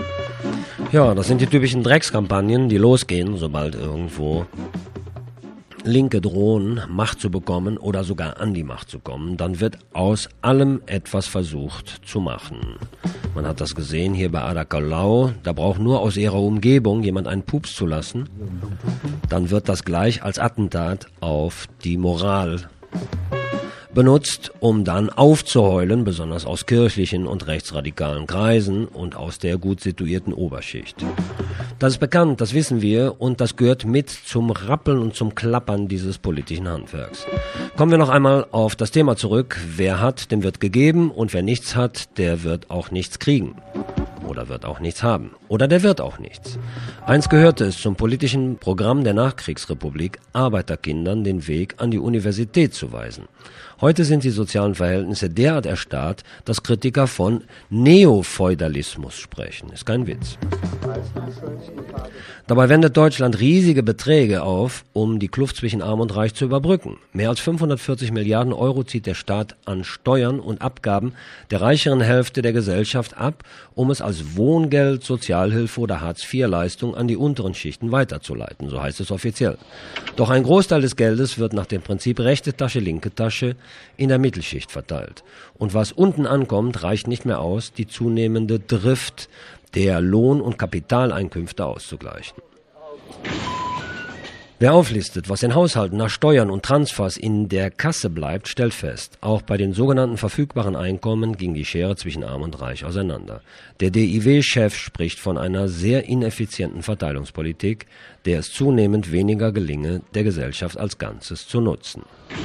S4: Ja, das sind die typischen Dreckskampagnen, die losgehen, sobald irgendwo Linke drohen, Macht zu bekommen oder sogar an die Macht zu kommen, dann wird aus allem etwas versucht zu machen. Man hat das gesehen hier bei Ada Colau, da braucht nur aus ihrer Umgebung jemand einen Pups zu lassen, dann wird das gleich als Attentat auf die Moral benutzt, um dann aufzuheulen, besonders aus kirchlichen und rechtsradikalen Kreisen und aus der gut situierten Oberschicht. Das ist bekannt, das wissen wir, und das gehört mit zum Rappeln und zum Klappern dieses politischen Handwerks. Kommen wir noch einmal auf das Thema zurück. Wer hat, dem wird gegeben, und wer nichts hat, der wird auch nichts kriegen. Oder wird auch nichts haben. Oder der wird auch nichts. Eins gehörte es zum politischen Programm der Nachkriegsrepublik, Arbeiterkindern den Weg an die Universität zu weisen. Heute sind die sozialen Verhältnisse derart erstarrt, dass Kritiker von Neofeudalismus sprechen. Ist kein Witz. Dabei wendet Deutschland riesige Beträge auf, um die Kluft zwischen Arm und Reich zu überbrücken. Mehr als fünfhundertvierzig Milliarden Euro zieht der Staat an Steuern und Abgaben der reicheren Hälfte der Gesellschaft ab, um es als Wohngeld, Sozialhilfe oder Hartz vier Leistung an die unteren Schichten weiterzuleiten, so heißt es offiziell. Doch ein Großteil des Geldes wird nach dem Prinzip rechte Tasche, linke Tasche in der Mittelschicht verteilt. Und was unten ankommt, reicht nicht mehr aus, die zunehmende Drift der Lohn- und Kapitaleinkünfte auszugleichen. Wer auflistet, was den Haushalten nach Steuern und Transfers in der Kasse bleibt, stellt fest, auch bei den sogenannten verfügbaren Einkommen ging die Schere zwischen Arm und Reich auseinander. Der D I W-Chef spricht von einer sehr ineffizienten Verteilungspolitik, der es zunehmend weniger gelinge, der Gesellschaft als Ganzes zu nutzen.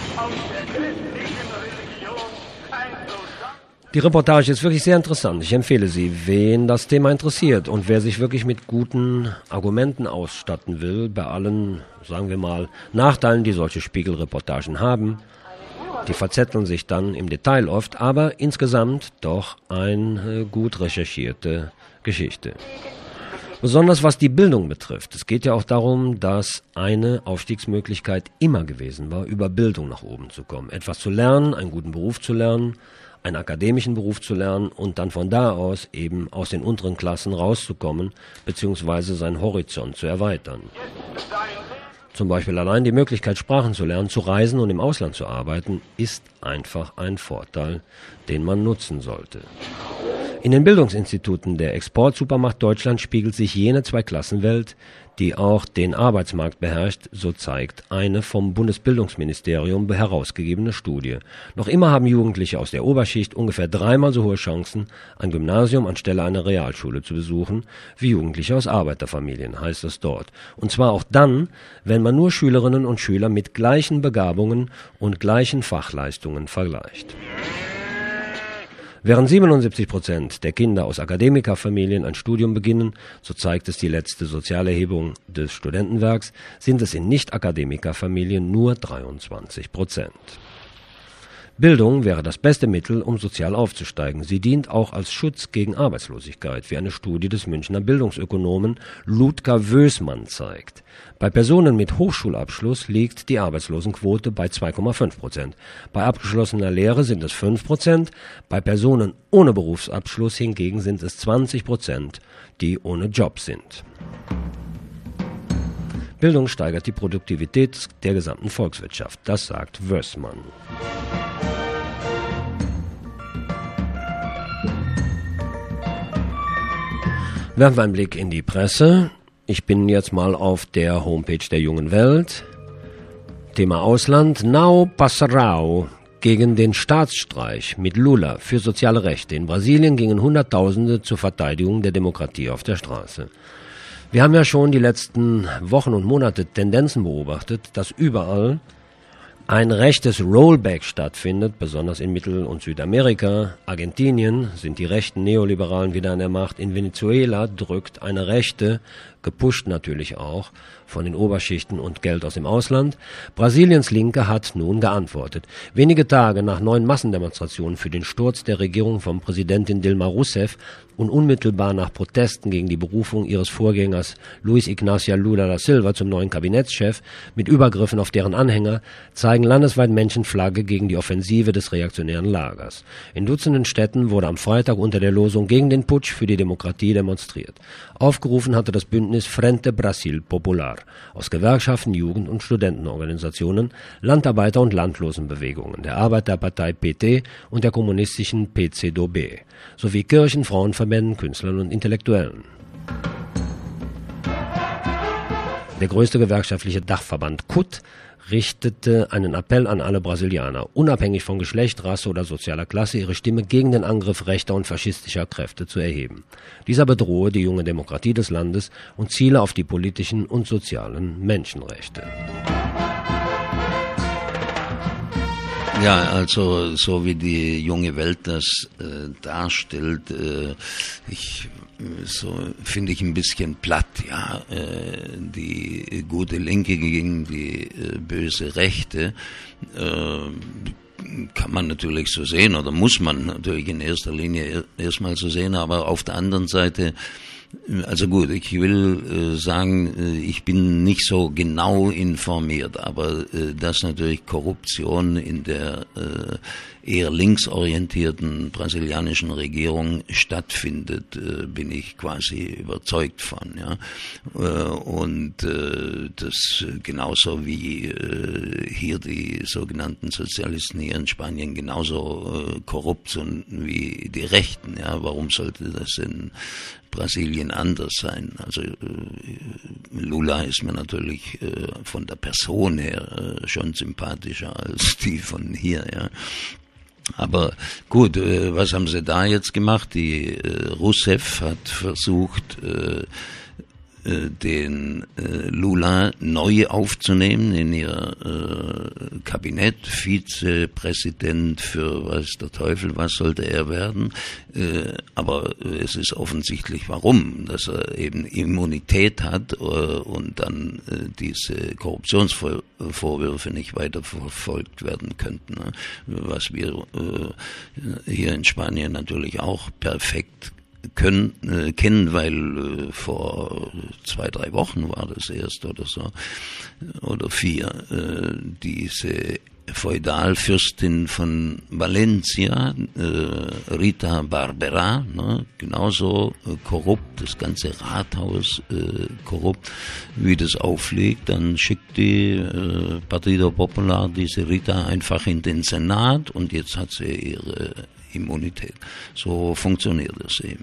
S4: Die Reportage ist wirklich sehr interessant. Ich empfehle sie, wen das Thema interessiert und wer sich wirklich mit guten Argumenten ausstatten will, bei allen, sagen wir mal, Nachteilen, die solche Spiegelreportagen haben. Die verzetteln sich dann im Detail oft, aber insgesamt doch eine gut recherchierte Geschichte. Besonders was die Bildung betrifft. Es geht ja auch darum, dass eine Aufstiegsmöglichkeit immer gewesen war, über Bildung nach oben zu kommen. Etwas zu lernen, einen guten Beruf zu lernen, einen akademischen Beruf zu lernen und dann von da aus eben aus den unteren Klassen rauszukommen, beziehungsweise seinen Horizont zu erweitern. Zum Beispiel allein die Möglichkeit, Sprachen zu lernen, zu reisen und im Ausland zu arbeiten, ist einfach ein Vorteil, den man nutzen sollte. In den Bildungsinstituten der Exportsupermacht Deutschland spiegelt sich jene Zweiklassenwelt, die auch den Arbeitsmarkt beherrscht, so zeigt eine vom Bundesbildungsministerium herausgegebene Studie. Noch immer haben Jugendliche aus der Oberschicht ungefähr dreimal so hohe Chancen, ein Gymnasium anstelle einer Realschule zu besuchen, wie Jugendliche aus Arbeiterfamilien, heißt es dort. Und zwar auch dann, wenn man nur Schülerinnen und Schüler mit gleichen Begabungen und gleichen Fachleistungen vergleicht. Während siebenundsiebzig Prozent der Kinder aus Akademikerfamilien ein Studium beginnen, so zeigt es die letzte Sozialerhebung des Studentenwerks, sind es in Nicht-Akademikerfamilien nur dreiundzwanzig Prozent. Bildung wäre das beste Mittel, um sozial aufzusteigen. Sie dient auch als Schutz gegen Arbeitslosigkeit, wie eine Studie des Münchner Bildungsökonomen Ludger Wößmann zeigt. Bei Personen mit Hochschulabschluss liegt die Arbeitslosenquote bei zwei Komma fünf Prozent. Bei abgeschlossener Lehre sind es fünf Prozent. Bei Personen ohne Berufsabschluss hingegen sind es zwanzig Prozent, die ohne Job sind. Bildung steigert die Produktivität der gesamten Volkswirtschaft, das sagt Wößmann. Werfen wir einen Blick in die Presse. Ich bin jetzt mal auf der Homepage der Jungen Welt. Thema Ausland. Nau Passarau gegen den Staatsstreich mit Lula für soziale Rechte. In Brasilien gingen Hunderttausende zur Verteidigung der Demokratie auf der Straße. Wir haben ja schon die letzten Wochen und Monate Tendenzen beobachtet, dass überall ein rechtes Rollback stattfindet, besonders in Mittel- und Südamerika. Argentinien sind die rechten Neoliberalen wieder an der Macht. In Venezuela drückt eine Rechte, gepusht natürlich auch von den Oberschichten und Geld aus dem Ausland. Brasiliens Linke hat nun geantwortet. Wenige Tage nach neuen Massendemonstrationen für den Sturz der Regierung von Präsidentin Dilma Rousseff und unmittelbar nach Protesten gegen die Berufung ihres Vorgängers Luis Ignacio Lula da Silva zum neuen Kabinettschef mit Übergriffen auf deren Anhänger zeigen landesweit Menschenflagge gegen die Offensive des reaktionären Lagers. In Dutzenden Städten wurde am Freitag unter der Losung gegen den Putsch für die Demokratie demonstriert. Aufgerufen hatte das Bündnis Frente Brasil Popular aus Gewerkschaften, Jugend- und Studentenorganisationen, Landarbeiter- und Landlosenbewegungen, der Arbeiterpartei P T und der kommunistischen P C D O B sowie Kirchen, Frauenverbänden, Künstlern und Intellektuellen. Der größte gewerkschaftliche Dachverband C U T richtete einen Appell an alle Brasilianer, unabhängig von Geschlecht, Rasse oder sozialer Klasse, ihre Stimme gegen den Angriff rechter und faschistischer Kräfte zu erheben. Dieser bedrohe die junge Demokratie des Landes und ziele auf die politischen und sozialen Menschenrechte.
S12: Ja, also so wie die junge Welt das äh, darstellt, äh, ich so finde ich ein bisschen platt, ja, äh, die gute Linke gegen die äh, böse Rechte, äh, kann man natürlich so sehen oder muss man natürlich in erster Linie erstmal so sehen, aber auf der anderen Seite, also gut, ich will äh, sagen, äh, ich bin nicht so genau informiert, aber äh, dass natürlich Korruption in der äh, eher linksorientierten brasilianischen Regierung stattfindet, äh, bin ich quasi überzeugt von, ja. Äh, und äh, das genauso wie äh, hier die sogenannten Sozialisten hier in Spanien genauso äh, korrupt sind wie die Rechten, ja. Warum sollte das in Brasilien anders sein? Also äh, Lula ist mir natürlich äh, von der Person her äh, schon sympathischer als die von hier, ja. Aber gut, äh, was haben sie da jetzt gemacht? Die äh, Rousseff hat versucht, äh, äh, den äh, Lula neu aufzunehmen in ihr äh, Kabinett, Vizepräsident für weiß der Teufel, was sollte er werden. Äh, aber es ist offensichtlich, warum, dass er eben Immunität hat äh, und dann äh, diese Korruptionsvorwürfe nicht weiter verfolgt werden könnten, ne? Was wir äh, hier in Spanien natürlich auch perfekt können, äh, kennen, weil äh, vor zwei, drei Wochen war das erst oder so, oder vier, äh, diese Feudalfürstin von Valencia, äh, Rita Barberá, ne, genauso äh, korrupt, das ganze Rathaus äh, korrupt, wie das aufliegt, dann schickt die äh, Partido Popular diese Rita einfach in den Senat und jetzt hat sie ihre Immunität. So funktioniert das eben.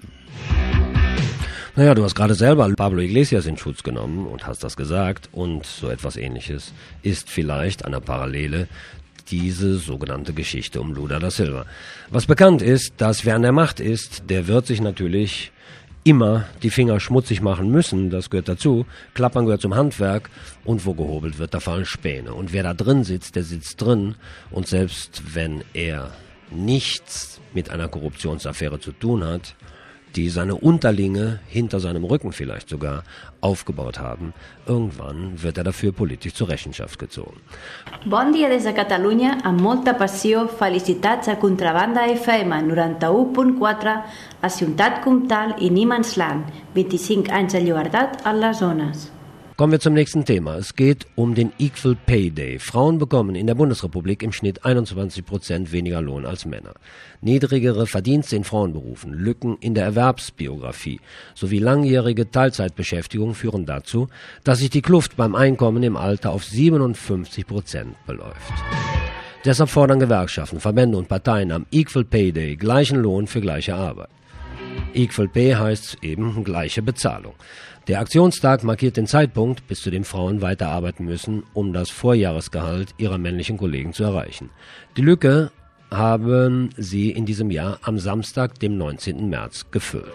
S4: Naja, du hast gerade selber Pablo Iglesias in Schutz genommen und hast das gesagt, und so etwas Ähnliches ist vielleicht eine Parallele diese sogenannte Geschichte um Lula da Silva. Was bekannt ist, dass wer an der Macht ist, der wird sich natürlich immer die Finger schmutzig machen müssen, das gehört dazu. Klappern gehört zum Handwerk, und wo gehobelt wird, da fallen Späne. Und wer da drin sitzt, der sitzt drin, und selbst wenn er nichts mit einer Korruptionsaffäre zu tun hat, die seine Unterlinge hinter seinem Rücken vielleicht sogar aufgebaut haben, irgendwann wird er dafür politisch zur Rechenschaft gezogen.
S16: Bon dia des de Catalunya, amb molta passió, felicitats a Contrabanda F M noranta-u punt quatre, a Ciutat Comtal i Niemandsland, vint-i-cinc anys de llibertat a les zones.
S4: Kommen wir zum nächsten Thema. Es geht um den Equal Pay Day. Frauen bekommen in der Bundesrepublik im Schnitt einundzwanzig Prozent weniger Lohn als Männer. Niedrigere Verdienste in Frauenberufen, Lücken in der Erwerbsbiografie sowie langjährige Teilzeitbeschäftigung führen dazu, dass sich die Kluft beim Einkommen im Alter auf siebenundfünfzig Prozent beläuft. Deshalb fordern Gewerkschaften, Verbände und Parteien am Equal Pay Day gleichen Lohn für gleiche Arbeit. Equal Pay heißt eben gleiche Bezahlung. Der Aktionstag markiert den Zeitpunkt, bis zu dem Frauen weiterarbeiten müssen, um das Vorjahresgehalt ihrer männlichen Kollegen zu erreichen. Die Lücke haben sie in diesem Jahr am Samstag, dem neunzehnten März, gefüllt.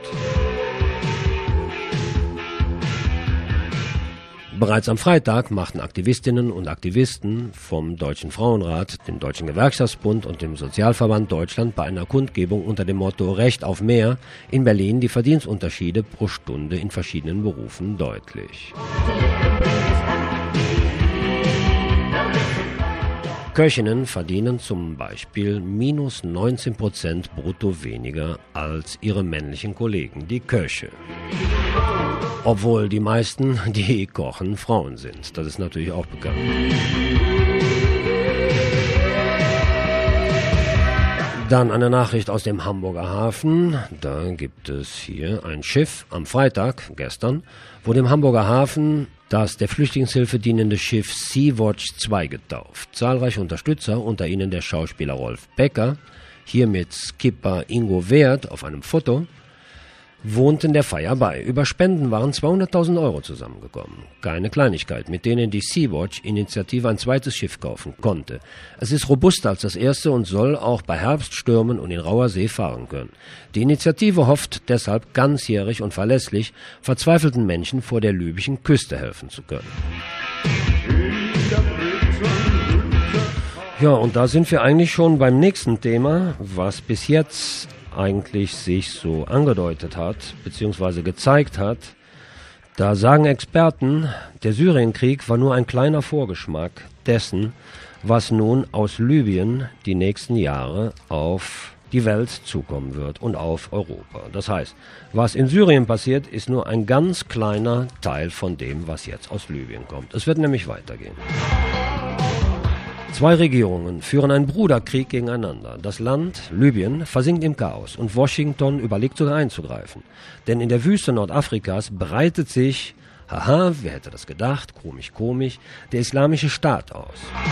S4: Bereits am Freitag machten Aktivistinnen und Aktivisten vom Deutschen Frauenrat, dem Deutschen Gewerkschaftsbund und dem Sozialverband Deutschland bei einer Kundgebung unter dem Motto Recht auf mehr in Berlin die Verdienstunterschiede pro Stunde in verschiedenen Berufen deutlich. Köchinnen verdienen zum Beispiel minus neunzehn Prozent brutto weniger als ihre männlichen Kollegen, die Köche. Obwohl die meisten, die kochen, Frauen sind. Das ist natürlich auch bekannt. Dann eine Nachricht aus dem Hamburger Hafen. Da gibt es hier ein Schiff am Freitag, gestern, wurde im Hamburger Hafen das der Flüchtlingshilfe dienende Schiff Sea-Watch zwei getauft. Zahlreiche Unterstützer, unter ihnen der Schauspieler Rolf Becker, hier mit Skipper Ingo Wert auf einem Foto, wohnten der Feier bei. Über Spenden waren zweihunderttausend Euro zusammengekommen. Keine Kleinigkeit, mit denen die Sea-Watch-Initiative ein zweites Schiff kaufen konnte. Es ist robuster als das erste und soll auch bei Herbststürmen und in rauer See fahren können. Die Initiative hofft deshalb ganzjährig und verlässlich, verzweifelten Menschen vor der libyschen Küste helfen zu können. Ja, und da sind wir eigentlich schon beim nächsten Thema, was bis jetzt eigentlich sich so angedeutet hat, beziehungsweise gezeigt hat. Da sagen Experten, der Syrienkrieg war nur ein kleiner Vorgeschmack dessen, was nun aus Libyen die nächsten Jahre auf die Welt zukommen wird und auf Europa. Das heißt, was in Syrien passiert, ist nur ein ganz kleiner Teil von dem, was jetzt aus Libyen kommt. Es wird nämlich weitergehen. Zwei Regierungen führen einen Bruderkrieg gegeneinander. Das Land, Libyen, versinkt im Chaos und Washington überlegt sogar einzugreifen. Denn in der Wüste Nordafrikas breitet sich, haha, wer hätte das gedacht, komisch, komisch, der Islamische Staat aus.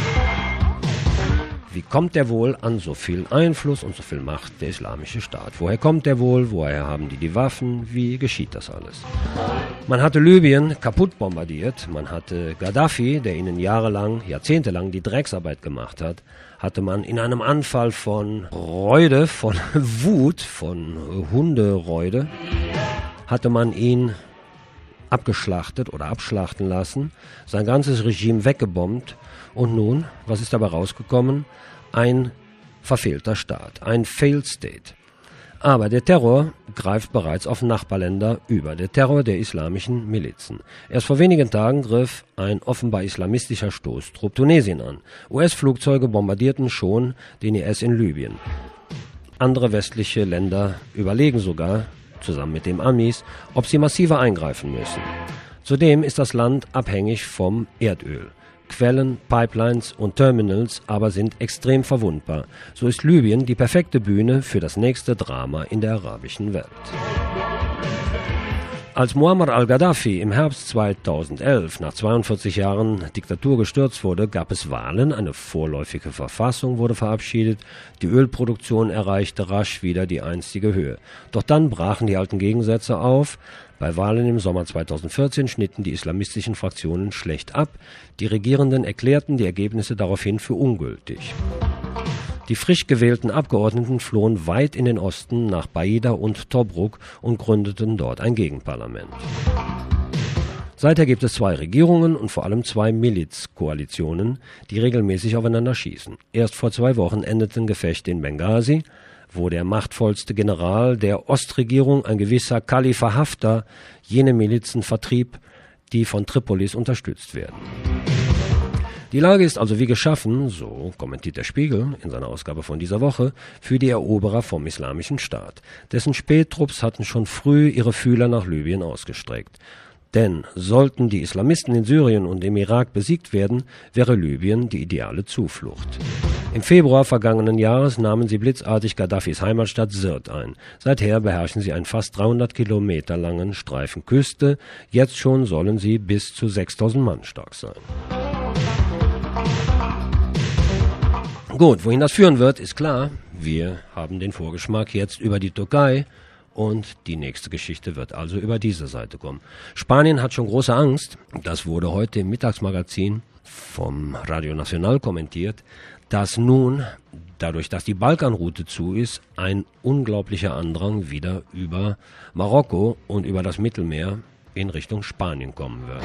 S4: Wie kommt der wohl an so viel Einfluss und so viel Macht, der Islamische Staat? Woher kommt der wohl? Woher haben die die Waffen? Wie geschieht das alles? Man hatte Libyen kaputt bombardiert. Man hatte Gaddafi, der ihnen jahrelang, jahrzehntelang die Drecksarbeit gemacht hat, hatte man in einem Anfall von Reude, von Wut, von Hundereude, hatte man ihn abgeschlachtet oder abschlachten lassen, sein ganzes Regime weggebombt. Und nun, was ist dabei rausgekommen? Ein verfehlter Staat, ein Failed State. Aber der Terror greift bereits auf Nachbarländer über, der Terror der islamischen Milizen. Erst vor wenigen Tagen griff ein offenbar islamistischer Stoßtrupp Tunesien an. U S-Flugzeuge bombardierten schon den I S in Libyen. Andere westliche Länder überlegen sogar, zusammen mit den Amis, ob sie massiver eingreifen müssen. Zudem ist das Land abhängig vom Erdöl. Quellen, Pipelines und Terminals aber sind extrem verwundbar. So ist Libyen die perfekte Bühne für das nächste Drama in der arabischen Welt. Als Muammar al-Gaddafi im Herbst zweitausendelf nach zweiundvierzig Jahren Diktatur gestürzt wurde, gab es Wahlen, eine vorläufige Verfassung wurde verabschiedet, die Ölproduktion erreichte rasch wieder die einstige Höhe. Doch dann brachen die alten Gegensätze auf. Bei Wahlen im Sommer zweitausendvierzehn schnitten die islamistischen Fraktionen schlecht ab. Die Regierenden erklärten die Ergebnisse daraufhin für ungültig. Die frisch gewählten Abgeordneten flohen weit in den Osten nach Baida und Tobruk und gründeten dort ein Gegenparlament. Seither gibt es zwei Regierungen und vor allem zwei Milizkoalitionen, die regelmäßig aufeinander schießen. Erst vor zwei Wochen endeten Gefechte in Benghazi, wo der machtvollste General der Ostregierung, ein gewisser Khalifa Haftar, jene Milizen vertrieb, die von Tripolis unterstützt werden. Die Lage ist also wie geschaffen, so kommentiert der Spiegel in seiner Ausgabe von dieser Woche, für die Eroberer vom Islamischen Staat. Dessen Spättrupps hatten schon früh ihre Fühler nach Libyen ausgestreckt. Denn sollten die Islamisten in Syrien und im Irak besiegt werden, wäre Libyen die ideale Zuflucht. Im Februar vergangenen Jahres nahmen sie blitzartig Gaddafis Heimatstadt Sirte ein. Seither beherrschen sie einen fast dreihundert Kilometer langen Streifen Küste. Jetzt schon sollen sie bis zu sechstausend Mann stark sein. Gut, wohin das führen wird, ist klar. Wir haben den Vorgeschmack jetzt über die Türkei. Und die nächste Geschichte wird also über diese Seite kommen. Spanien hat schon große Angst, das wurde heute im Mittagsmagazin vom Radio Nacional kommentiert, dass nun, dadurch, dass die Balkanroute zu ist, ein unglaublicher Andrang wieder über Marokko und über das Mittelmeer in Richtung Spanien kommen wird.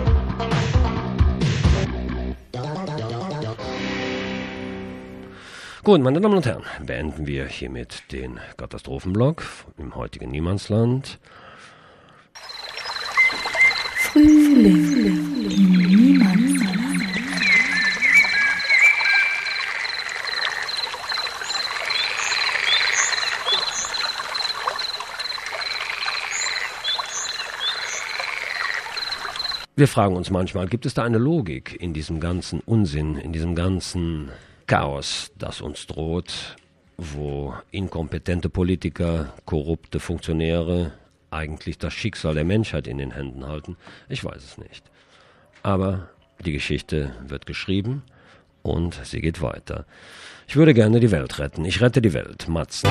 S4: Gut, meine Damen und Herren, beenden wir hiermit den Katastrophenblock im heutigen Niemandsland.
S14: Frühling im Niemandsland.
S4: Wir fragen uns manchmal, gibt es da eine Logik in diesem ganzen Unsinn, in diesem ganzen Chaos, das uns droht, wo inkompetente Politiker, korrupte Funktionäre eigentlich das Schicksal der Menschheit in den Händen halten? Ich weiß es nicht. Aber die Geschichte wird geschrieben und sie geht weiter. Ich würde gerne die Welt retten. Ich rette die Welt. Matzen.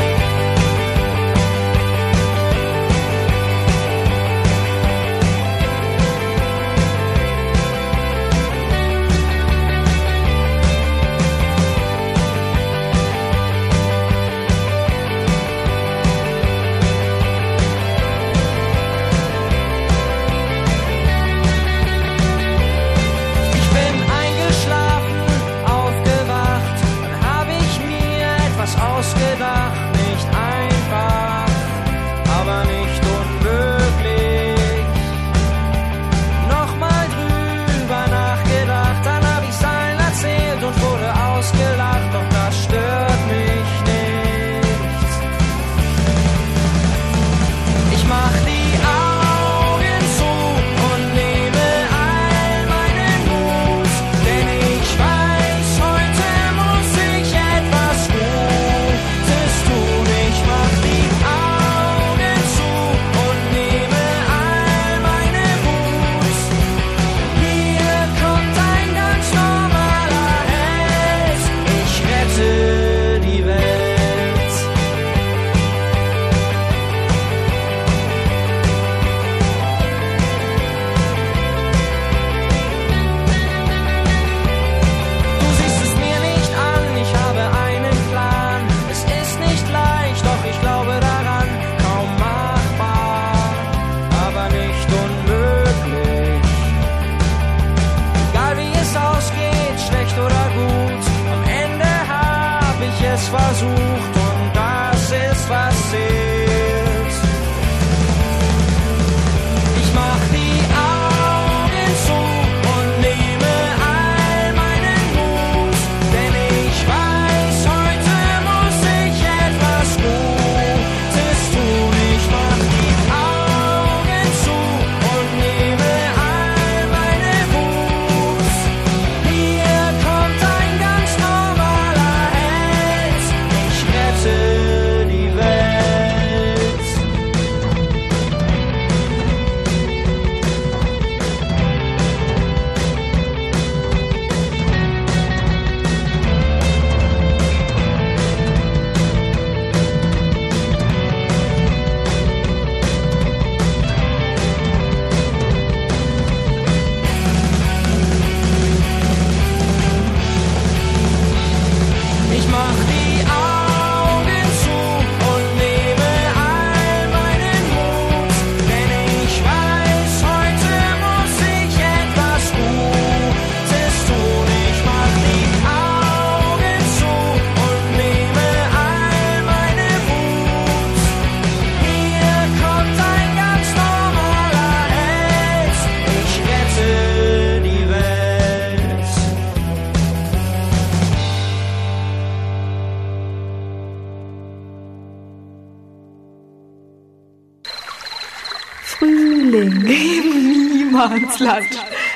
S6: Frühling im Niemandsland.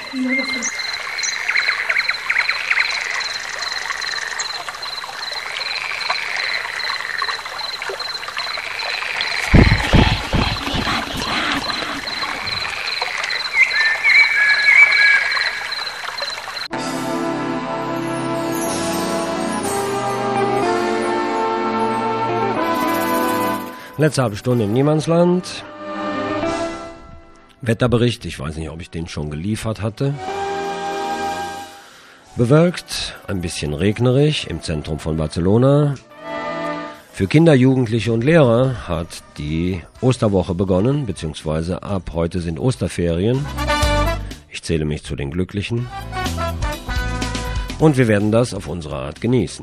S4: Letzte halbe Stunde im Niemandsland. Wetterbericht, ich weiß nicht, ob ich den schon geliefert hatte. Bewölkt, ein bisschen regnerig im Zentrum von Barcelona. Für Kinder, Jugendliche und Lehrer hat die Osterwoche begonnen, beziehungsweise ab heute sind Osterferien. Ich zähle mich zu den Glücklichen. Und wir werden das auf unsere Art genießen.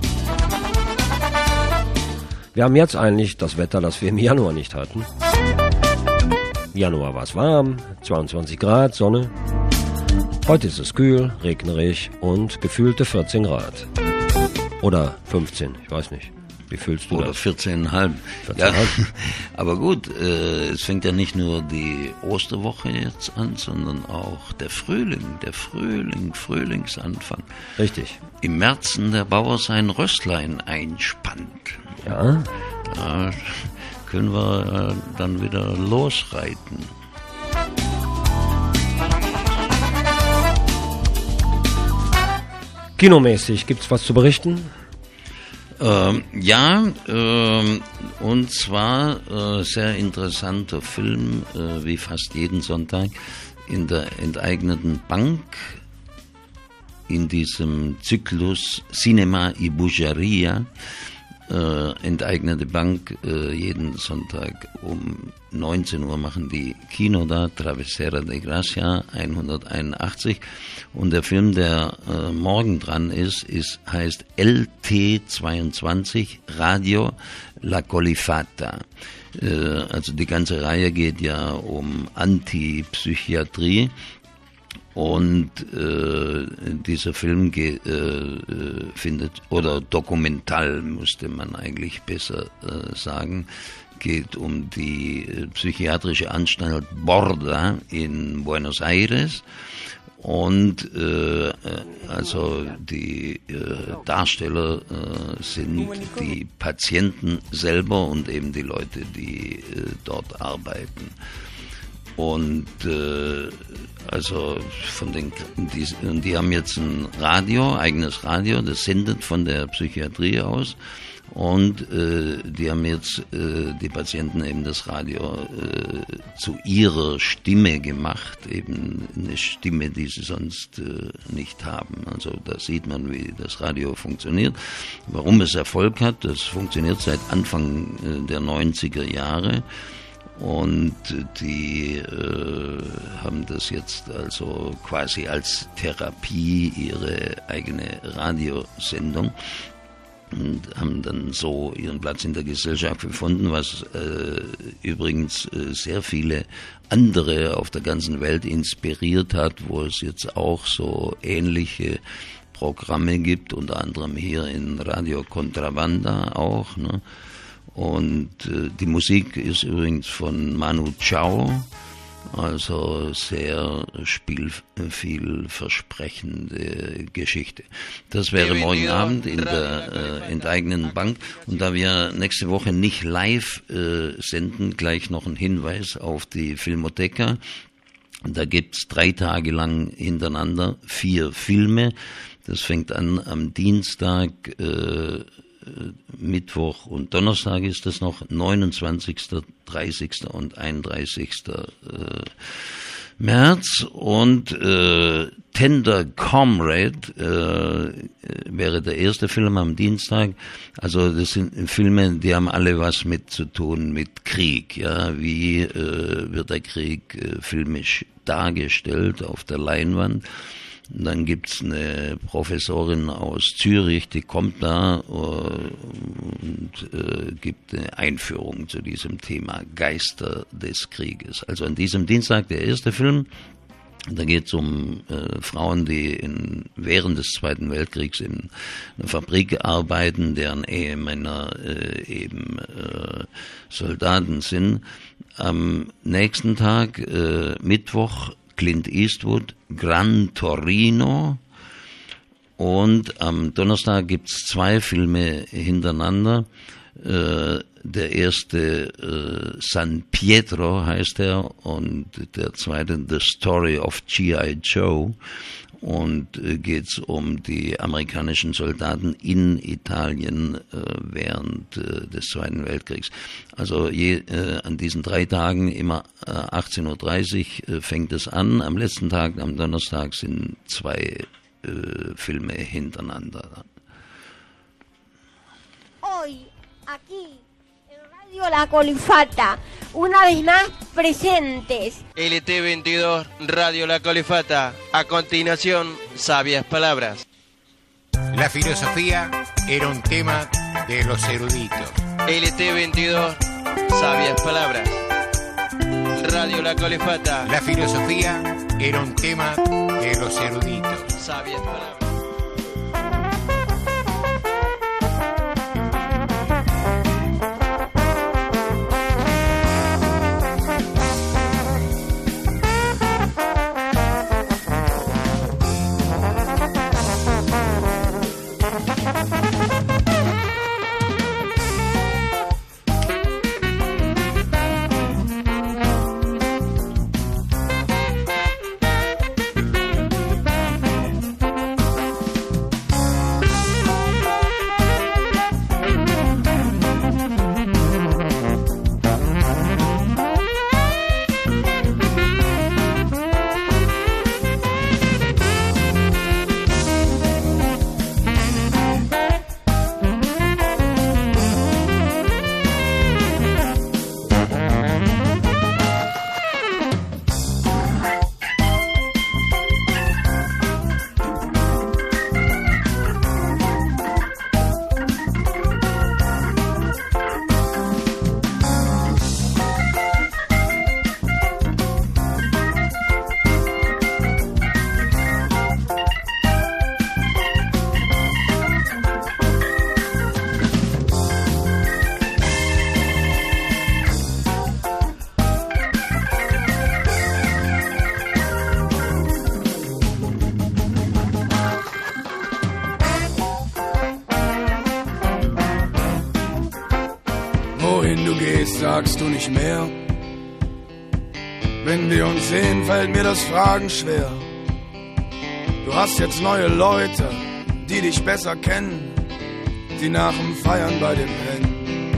S4: Wir haben jetzt eigentlich das Wetter, das wir im Januar nicht hatten. Im Januar war es warm, zweiundzwanzig Grad, Sonne. Heute ist es kühl, regnerig und gefühlte vierzehn Grad. Oder fünfzehn, ich weiß nicht. Wie fühlst du
S12: Oder
S4: das?
S12: vierzehn Komma fünf. Ja, aber gut, äh, es fängt ja nicht nur die Osterwoche jetzt an, sondern auch der Frühling, der Frühling, Frühlingsanfang.
S4: Richtig.
S12: Im Märzen der Bauer sein Röstlein einspannt.
S4: Ja.
S12: Da können wir äh, dann wieder losreiten.
S4: Kinomäßig, gibt's was zu berichten?
S12: Ähm, ja, ähm, und zwar äh, sehr interessanter Film, äh, wie fast jeden Sonntag, in der enteigneten Bank, in diesem Zyklus Cinema y Bugeria, äh, enteignete Bank, äh, jeden Sonntag um neunzehn Uhr machen die Kino da, Travesera de Gracia hunderteinundachtzig, und der Film, der äh, morgen dran ist, ist, heißt L T zweiundzwanzig, Radio La Colifata. Äh, also die ganze Reihe geht ja um Antipsychiatrie. Und äh, dieser Film geht, äh, findet, oder dokumental müsste man eigentlich besser äh, sagen, geht um die äh, psychiatrische Anstalt Borda in Buenos Aires. Und äh, also die äh, Darsteller äh, sind die Patienten selber und eben die Leute, die äh, dort arbeiten. Und äh, also von den die, die haben jetzt ein Radio, eigenes Radio, das sendet von der Psychiatrie aus, und äh, die haben jetzt äh, die Patienten eben das Radio äh, zu ihrer Stimme gemacht, eben eine Stimme, die sie sonst äh, nicht haben. Also da sieht man, wie das Radio funktioniert, warum es Erfolg hat. Das funktioniert seit Anfang äh, der neunziger Jahre. Und die äh, haben das jetzt also quasi als Therapie ihre eigene Radiosendung und haben dann so ihren Platz in der Gesellschaft gefunden, was äh, übrigens äh, sehr viele andere auf der ganzen Welt inspiriert hat, wo es jetzt auch so ähnliche Programme gibt, unter anderem hier in Radio Contrabanda auch, ne? Und äh, die Musik ist übrigens von Manu Chao, also sehr spiel, vielversprechende Geschichte. Das wäre morgen Abend in der äh, enteigneten Bank. Und da wir nächste Woche nicht live äh, senden, gleich noch ein Hinweis auf die Filmoteca. Da gibt's drei Tage lang hintereinander vier Filme. Das fängt an am Dienstag, äh, Mittwoch und Donnerstag ist das noch, neunundzwanzigsten, dreißigsten und einunddreißigsten Äh, März. Und äh, Tender Comrade äh, wäre der erste Film am Dienstag. Also das sind Filme, die haben alle was mit zu tun mit Krieg. Ja, wie äh, wird der Krieg äh, filmisch dargestellt auf der Leinwand? Und dann gibt's eine Professorin aus Zürich, die kommt da und äh, gibt eine Einführung zu diesem Thema Geister des Krieges. Also an diesem Dienstag der erste Film. Da geht's um äh, Frauen, die in, während des Zweiten Weltkriegs in einer Fabrik arbeiten, deren Ehemänner äh, eben äh, Soldaten sind. Am nächsten Tag, äh, Mittwoch, Clint Eastwood, Gran Torino, und am Donnerstag gibt's zwei Filme hintereinander. Äh, der erste äh, San Pietro heißt er, und der zweite The Story of G I Joe, und äh, geht's um die amerikanischen Soldaten in Italien äh, während äh, des Zweiten Weltkriegs. Also je, äh, an diesen drei Tagen immer äh, achtzehn Uhr dreißig äh, fängt es an. Am letzten Tag, am Donnerstag, sind zwei äh, Filme hintereinander.
S17: Hoy, aquí, en Radio La Colifata, una vez más presentes.
S18: L T veintidós, Radio La Colifata. A continuación, sabias palabras.
S19: La filosofía era un tema de los eruditos.
S18: L T veintidós, sabias palabras. Radio La Colifata.
S19: La filosofía era un tema de los eruditos.
S18: Sabias palabras.
S7: gehst, sagst du nicht mehr. Wenn wir uns sehen, fällt mir das Fragen schwer. Du hast jetzt neue Leute, die dich besser kennen, die nach dem Feiern bei dir pennen.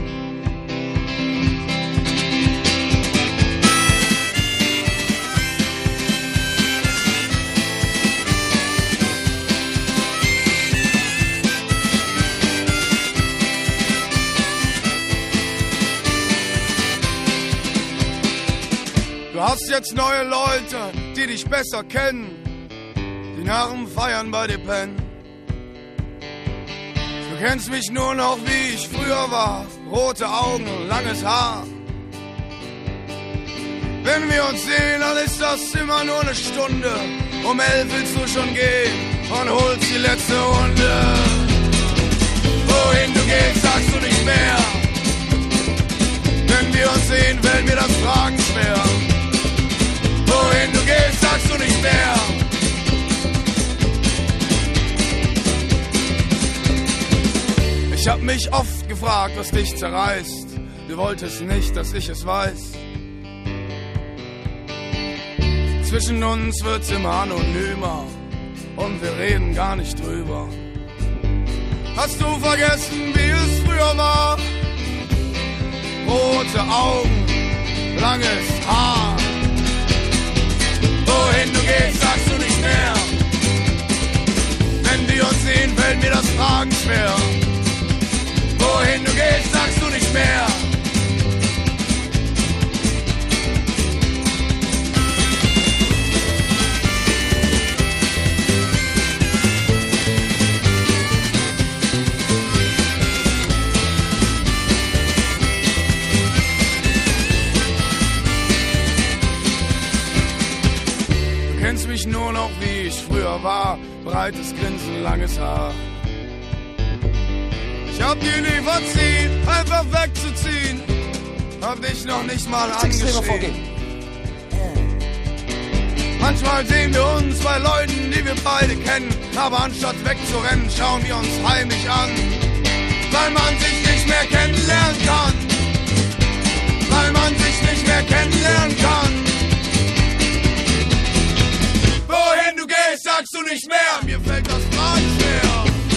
S7: Du hast jetzt neue Leute, die dich besser kennen, die nach dem Feiern bei dir pennen. Du kennst mich nur noch, wie ich früher war, rote Augen, langes Haar. Wenn wir uns sehen, dann ist das immer nur eine Stunde. Um elf willst du schon gehen und holst die letzte Runde. Wohin du gehst, sagst du nicht mehr. Wenn wir uns sehen, fällt mir das Fragen schwer. Wohin du gehst, sagst du nicht mehr. Ich hab mich oft gefragt, was dich zerreißt. Du wolltest nicht, dass ich es weiß. Zwischen uns wird's immer anonymer und wir reden gar nicht drüber. Hast du vergessen, wie es früher war? Rote Augen, langes Haar. Wohin du gehst, sagst du nicht mehr. Wenn wir uns sehen, fällt mir das Fragen schwer. Wohin du gehst, sagst du nicht mehr. Du kennst mich nur noch, wie ich früher war. Breites Grinsen, langes Haar. Ich hab dir nie verziehen, einfach wegzuziehen. Hab dich noch nicht mal angeschrien. Manchmal sehen wir uns bei Leuten, die wir beide kennen. Aber anstatt wegzurennen, schauen wir uns heimlich an. Weil man sich nicht mehr kennenlernen kann. Weil man sich nicht mehr kennenlernen kann. Wohin du gehst, sagst du nicht mehr. Mir fällt das Fragen schwer.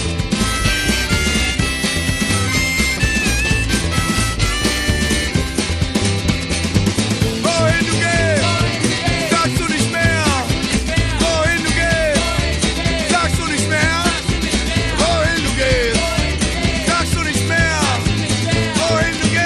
S7: Wohin du gehst, sagst du nicht mehr. Wohin du gehst, sagst du nicht mehr. Wohin du gehst, sagst du nicht mehr. Wohin du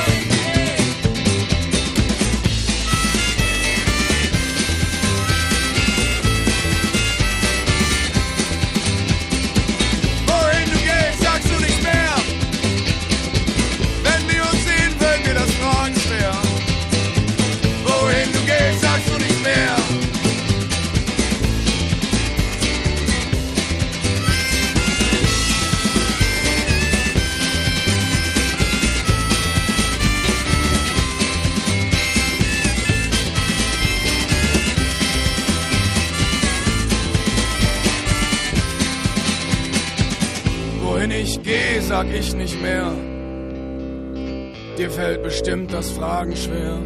S7: ich geh, sag ich nicht mehr. Dir fällt bestimmt das Fragen schwer.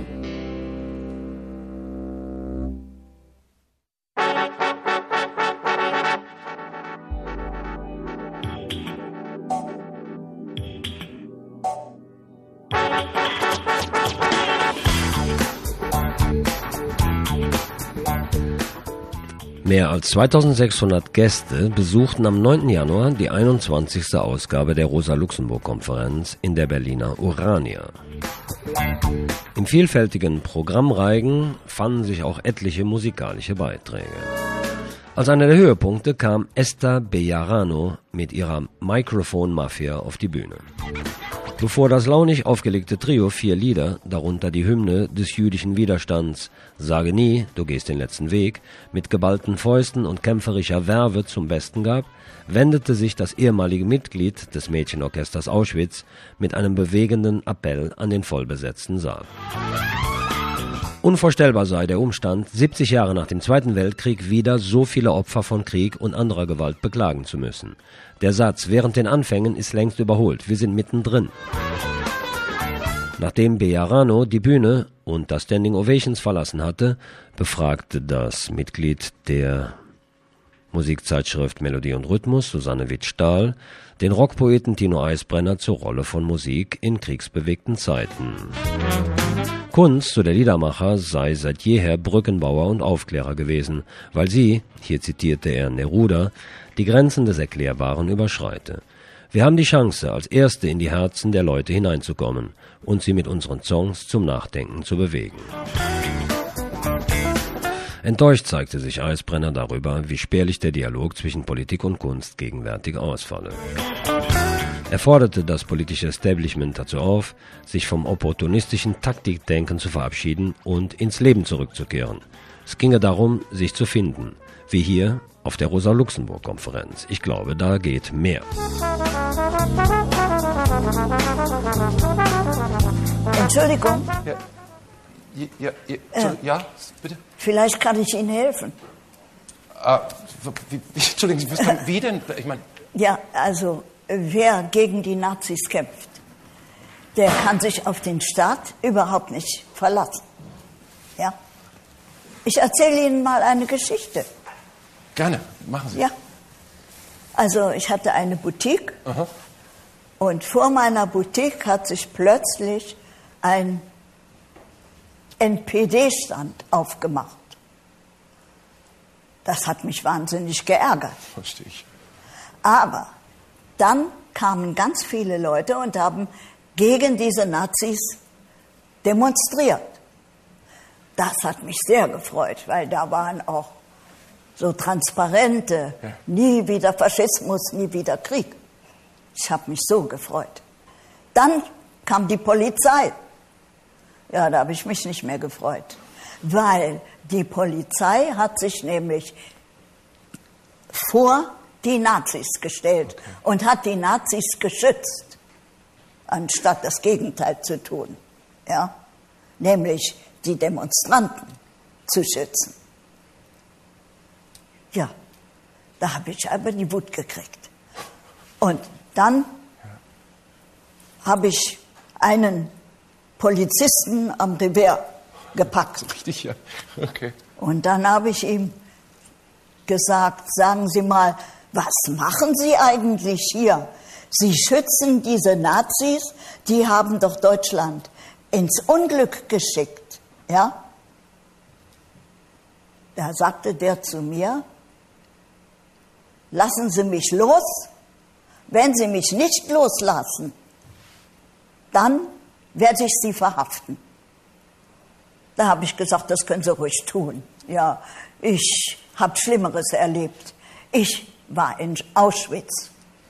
S4: Mehr als zweitausendsechshundert Gäste besuchten am neunten Januar die einundzwanzigste Ausgabe der Rosa-Luxemburg-Konferenz in der Berliner Urania. Im vielfältigen Programmreigen fanden sich auch etliche musikalische Beiträge. Als einer der Höhepunkte kam Esther Bejarano mit ihrer Microphone Mafia auf die Bühne. Bevor das launig aufgelegte Trio vier Lieder, darunter die Hymne des jüdischen Widerstands Sage nie, du gehst den letzten Weg, mit geballten Fäusten und kämpferischer Verve zum Besten gab, wendete sich das ehemalige Mitglied des Mädchenorchesters Auschwitz mit einem bewegenden Appell an den vollbesetzten Saal. Unvorstellbar sei der Umstand, siebzig Jahre nach dem Zweiten Weltkrieg wieder so viele Opfer von Krieg und anderer Gewalt beklagen zu müssen. Der Satz während den Anfängen ist längst überholt, wir sind mittendrin. Nachdem Bejarano die Bühne und das Standing Ovations verlassen hatte, befragte das Mitglied der Musikzeitschrift Melodie und Rhythmus, Susanne Witt-Stahl, den Rockpoeten Tino Eisbrenner zur Rolle von Musik in kriegsbewegten Zeiten. Kunst, so der Liedermacher, sei seit jeher Brückenbauer und Aufklärer gewesen, weil sie, hier zitierte er Neruda, die Grenzen des Erklärbaren überschreite. Wir haben die Chance, als Erste in die Herzen der Leute hineinzukommen und sie mit unseren Songs zum Nachdenken zu bewegen. Enttäuscht zeigte sich Eisbrenner darüber, wie spärlich der Dialog zwischen Politik und Kunst gegenwärtig ausfalle. Er forderte das politische Establishment dazu auf, sich vom opportunistischen Taktikdenken zu verabschieden und ins Leben zurückzukehren. Es ginge darum, sich zu finden, wie hier auf der Rosa-Luxemburg-Konferenz. Ich glaube, da geht mehr.
S1: Entschuldigung.
S20: Ja, ja, ja, ja, ja bitte.
S1: Vielleicht kann ich Ihnen helfen.
S20: Ah, wie, wie, Entschuldigen Sie, wie denn? Ich meine.
S1: Ja, also wer gegen die Nazis kämpft, der kann sich auf den Staat überhaupt nicht verlassen. Ja? Ich erzähle Ihnen mal eine Geschichte.
S20: Gerne, machen Sie.
S1: Ja. Also ich hatte eine Boutique.
S20: Aha.
S1: Und vor meiner Boutique hat sich plötzlich ein N P D-Stand aufgemacht. Das hat mich wahnsinnig geärgert.
S20: Verstehe ich.
S1: Aber dann kamen ganz viele Leute und haben gegen diese Nazis demonstriert. Das hat mich sehr gefreut, weil da waren auch so Transparente, ja. Nie wieder Faschismus, nie wieder Krieg. Ich habe mich so gefreut. Dann kam die Polizei. Ja, da habe ich mich nicht mehr gefreut, weil die Polizei hat sich nämlich vor die Nazis gestellt okay. und hat die Nazis geschützt, anstatt das Gegenteil zu tun, ja, nämlich die Demonstranten zu schützen. Ja, da habe ich aber die Wut gekriegt. Und dann habe ich einen Polizisten am Revers gepackt.
S20: Richtig, ja. Okay.
S1: Und dann habe ich ihm gesagt, sagen Sie mal, was machen Sie eigentlich hier? Sie schützen diese Nazis, die haben doch Deutschland ins Unglück geschickt. Ja? Da sagte der zu mir, lassen Sie mich los. Wenn Sie mich nicht loslassen, dann werde ich Sie verhaften. Da habe ich gesagt, das können Sie ruhig tun. Ja, ich habe Schlimmeres erlebt. Ich war in Auschwitz.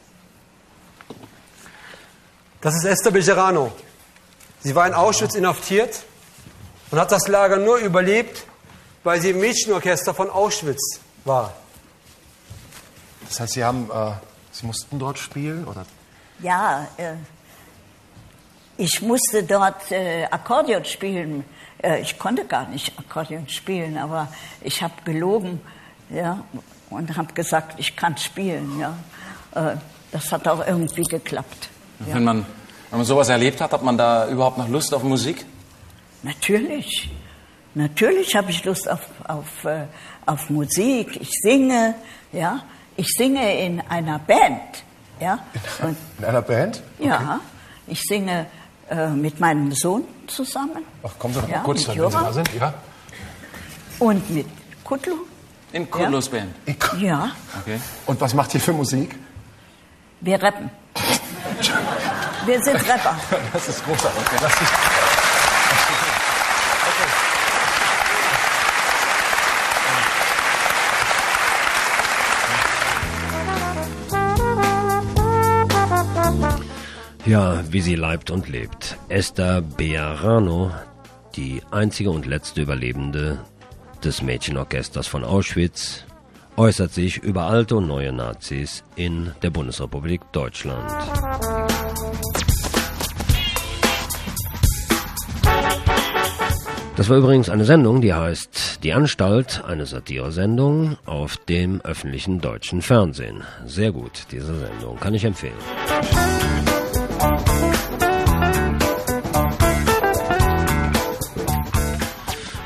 S21: Das ist Esther Bejarano. Sie war in Auschwitz inhaftiert und hat das Lager nur überlebt, weil sie im Mädchenorchester von Auschwitz war.
S20: Das heißt, Sie haben, äh, Sie mussten dort spielen, oder?
S1: Ja, äh, ich musste dort äh, Akkordeon spielen. Äh, ich konnte gar nicht Akkordeon spielen, aber ich habe gelogen, ja, und habe gesagt, ich kann spielen. Ja. Äh, das hat auch irgendwie geklappt. Ja.
S22: Wenn man, wenn man sowas erlebt hat, hat man da überhaupt noch Lust auf Musik?
S1: Natürlich. Natürlich habe ich Lust auf, auf, äh, auf Musik. Ich singe, ja. Ich singe in einer Band. Ja.
S20: Und, in einer Band? Okay.
S1: Ja. Ich singe äh, mit meinem Sohn zusammen.
S20: Ach, kommen Sie doch mal
S1: ja,
S20: kurz, wenn Sie da sind. Ja.
S1: Und mit Kutlu.
S22: In Kutlos ja. Band?
S1: In K- ja.
S22: Okay.
S20: Und was macht ihr für Musik?
S1: Wir rappen. Wir sind Rapper.
S20: Das ist großartig. Okay, das ist
S4: Ja, wie sie leibt und lebt. Esther Bejarano, die einzige und letzte Überlebende des Mädchenorchesters von Auschwitz, äußert sich über alte und neue Nazis in der Bundesrepublik Deutschland. Das war übrigens eine Sendung, die heißt Die Anstalt, eine Satiresendung auf dem öffentlichen deutschen Fernsehen. Sehr gut, diese Sendung, kann ich empfehlen.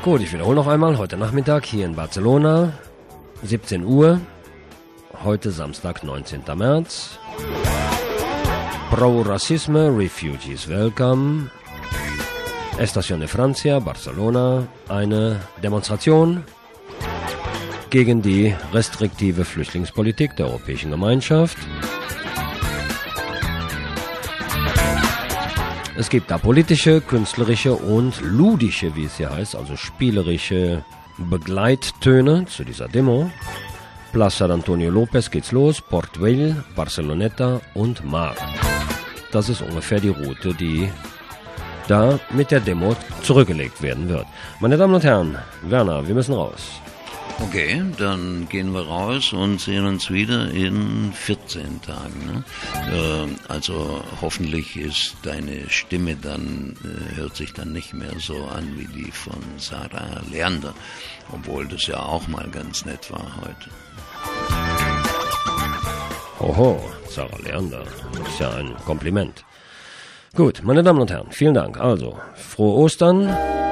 S4: Gut, ich wiederhole noch einmal, heute Nachmittag hier in Barcelona, siebzehn Uhr, heute Samstag, neunzehnten März. Pro Racisme, Refugees Welcome. Estación de Francia, Barcelona, eine Demonstration gegen die restriktive Flüchtlingspolitik der Europäischen Gemeinschaft. Es gibt da politische, künstlerische und ludische, wie es hier heißt, also spielerische Begleittöne zu dieser Demo. Plaza Antonio López geht's los, Port Vell, Barceloneta und Mar. Das ist ungefähr die Route, die da mit der Demo zurückgelegt werden wird. Meine Damen und Herren, Werner, wir müssen raus.
S12: Okay, dann gehen wir raus und sehen uns wieder in vierzehn Tagen. Ne? Äh, also hoffentlich ist deine Stimme dann, äh, hört sich dann nicht mehr so an wie die von Sarah Leander, obwohl das ja auch mal ganz nett war heute.
S4: Hoho, Sarah Leander, das ist ja ein Kompliment. Gut, meine Damen und Herren, vielen Dank. Also, frohe Ostern.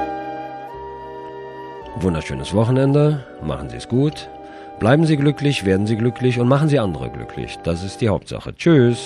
S4: Wunderschönes Wochenende, machen Sie es gut, bleiben Sie glücklich, werden Sie glücklich und machen Sie andere glücklich. Das ist die Hauptsache. Tschüss.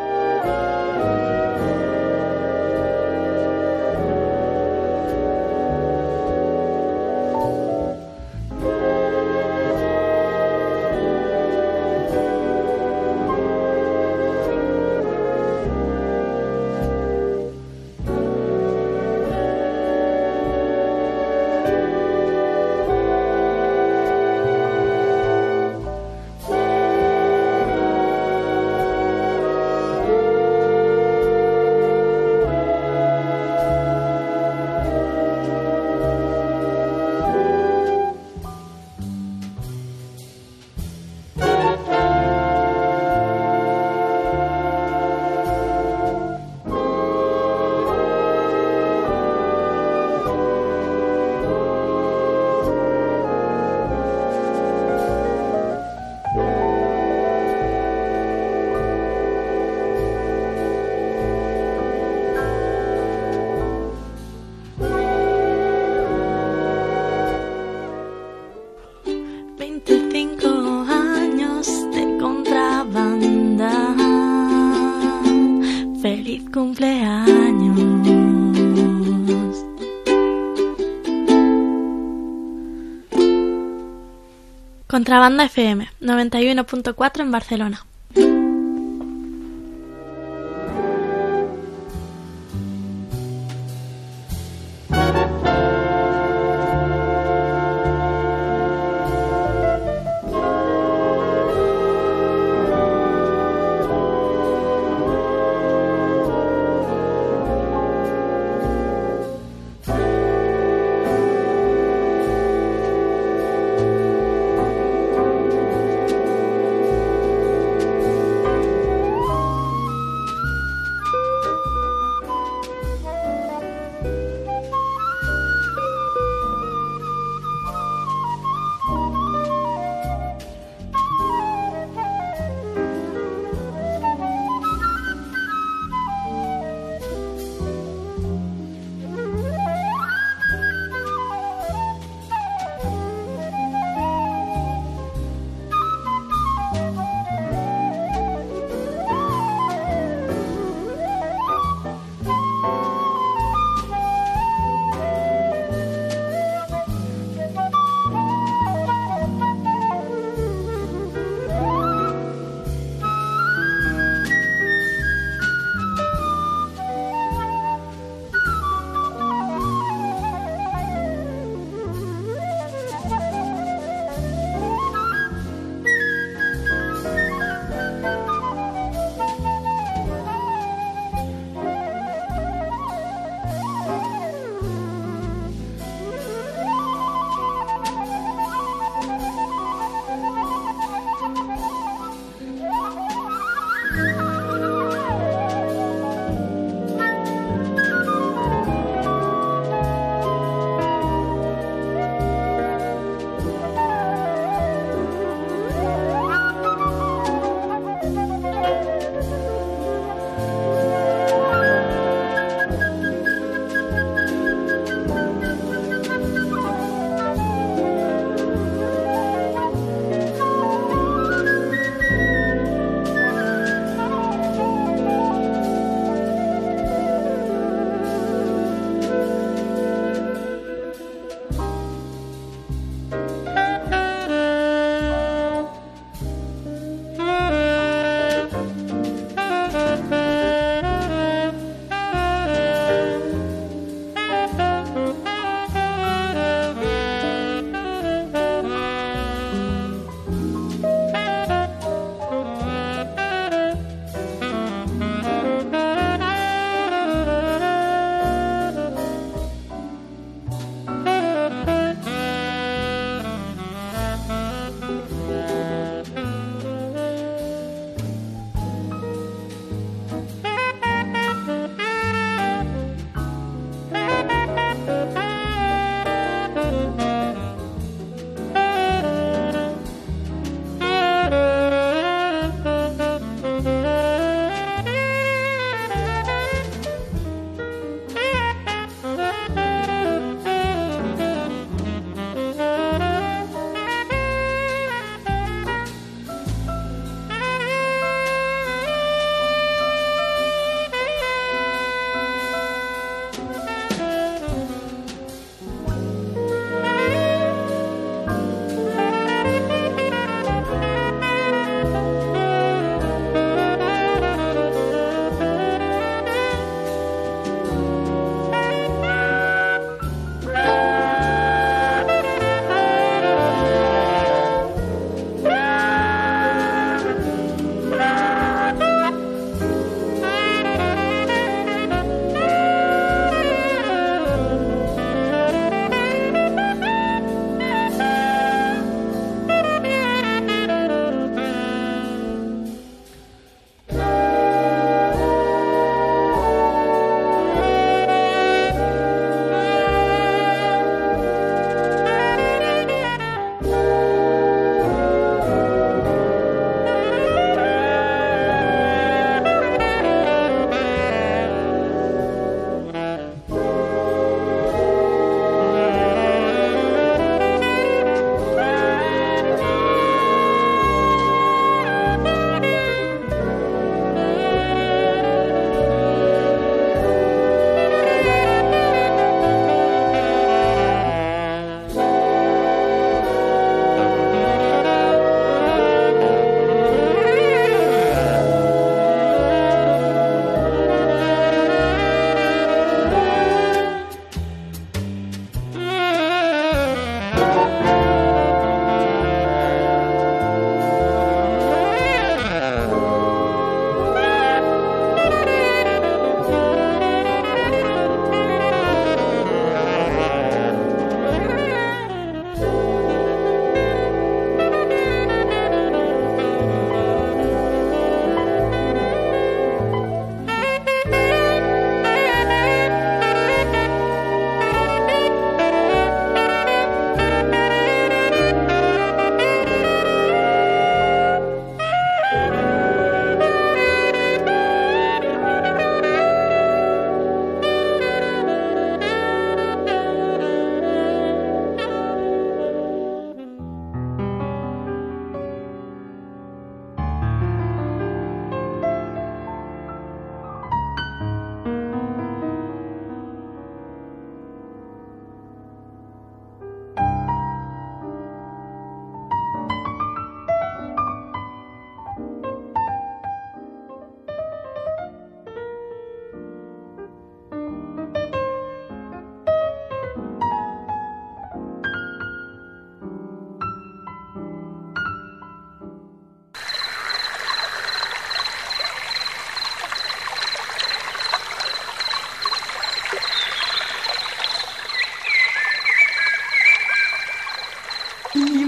S2: Contrabanda F M, noventa y uno punto cuatro en Barcelona.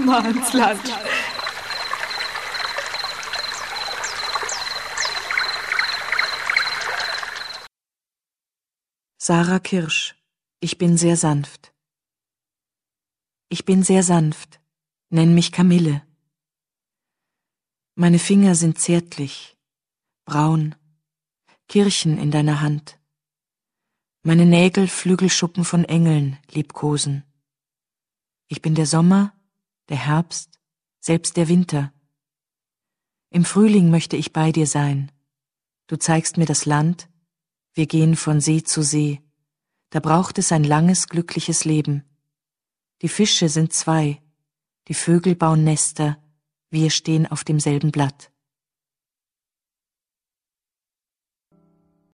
S6: Niemandsland.
S3: Sarah Kirsch. Ich bin sehr sanft. Ich bin sehr sanft. Nenn mich Kamille. Meine Finger sind zärtlich, braun, Kirchen in deiner Hand. Meine Nägel Flügelschuppen von Engeln liebkosen. Ich bin der Sommer, der Herbst, selbst der Winter. Im Frühling möchte ich bei dir sein. Du zeigst mir das Land, wir gehen von See zu See. Da braucht es ein langes, glückliches Leben. Die Fische sind zwei, die Vögel bauen Nester, wir stehen auf demselben Blatt.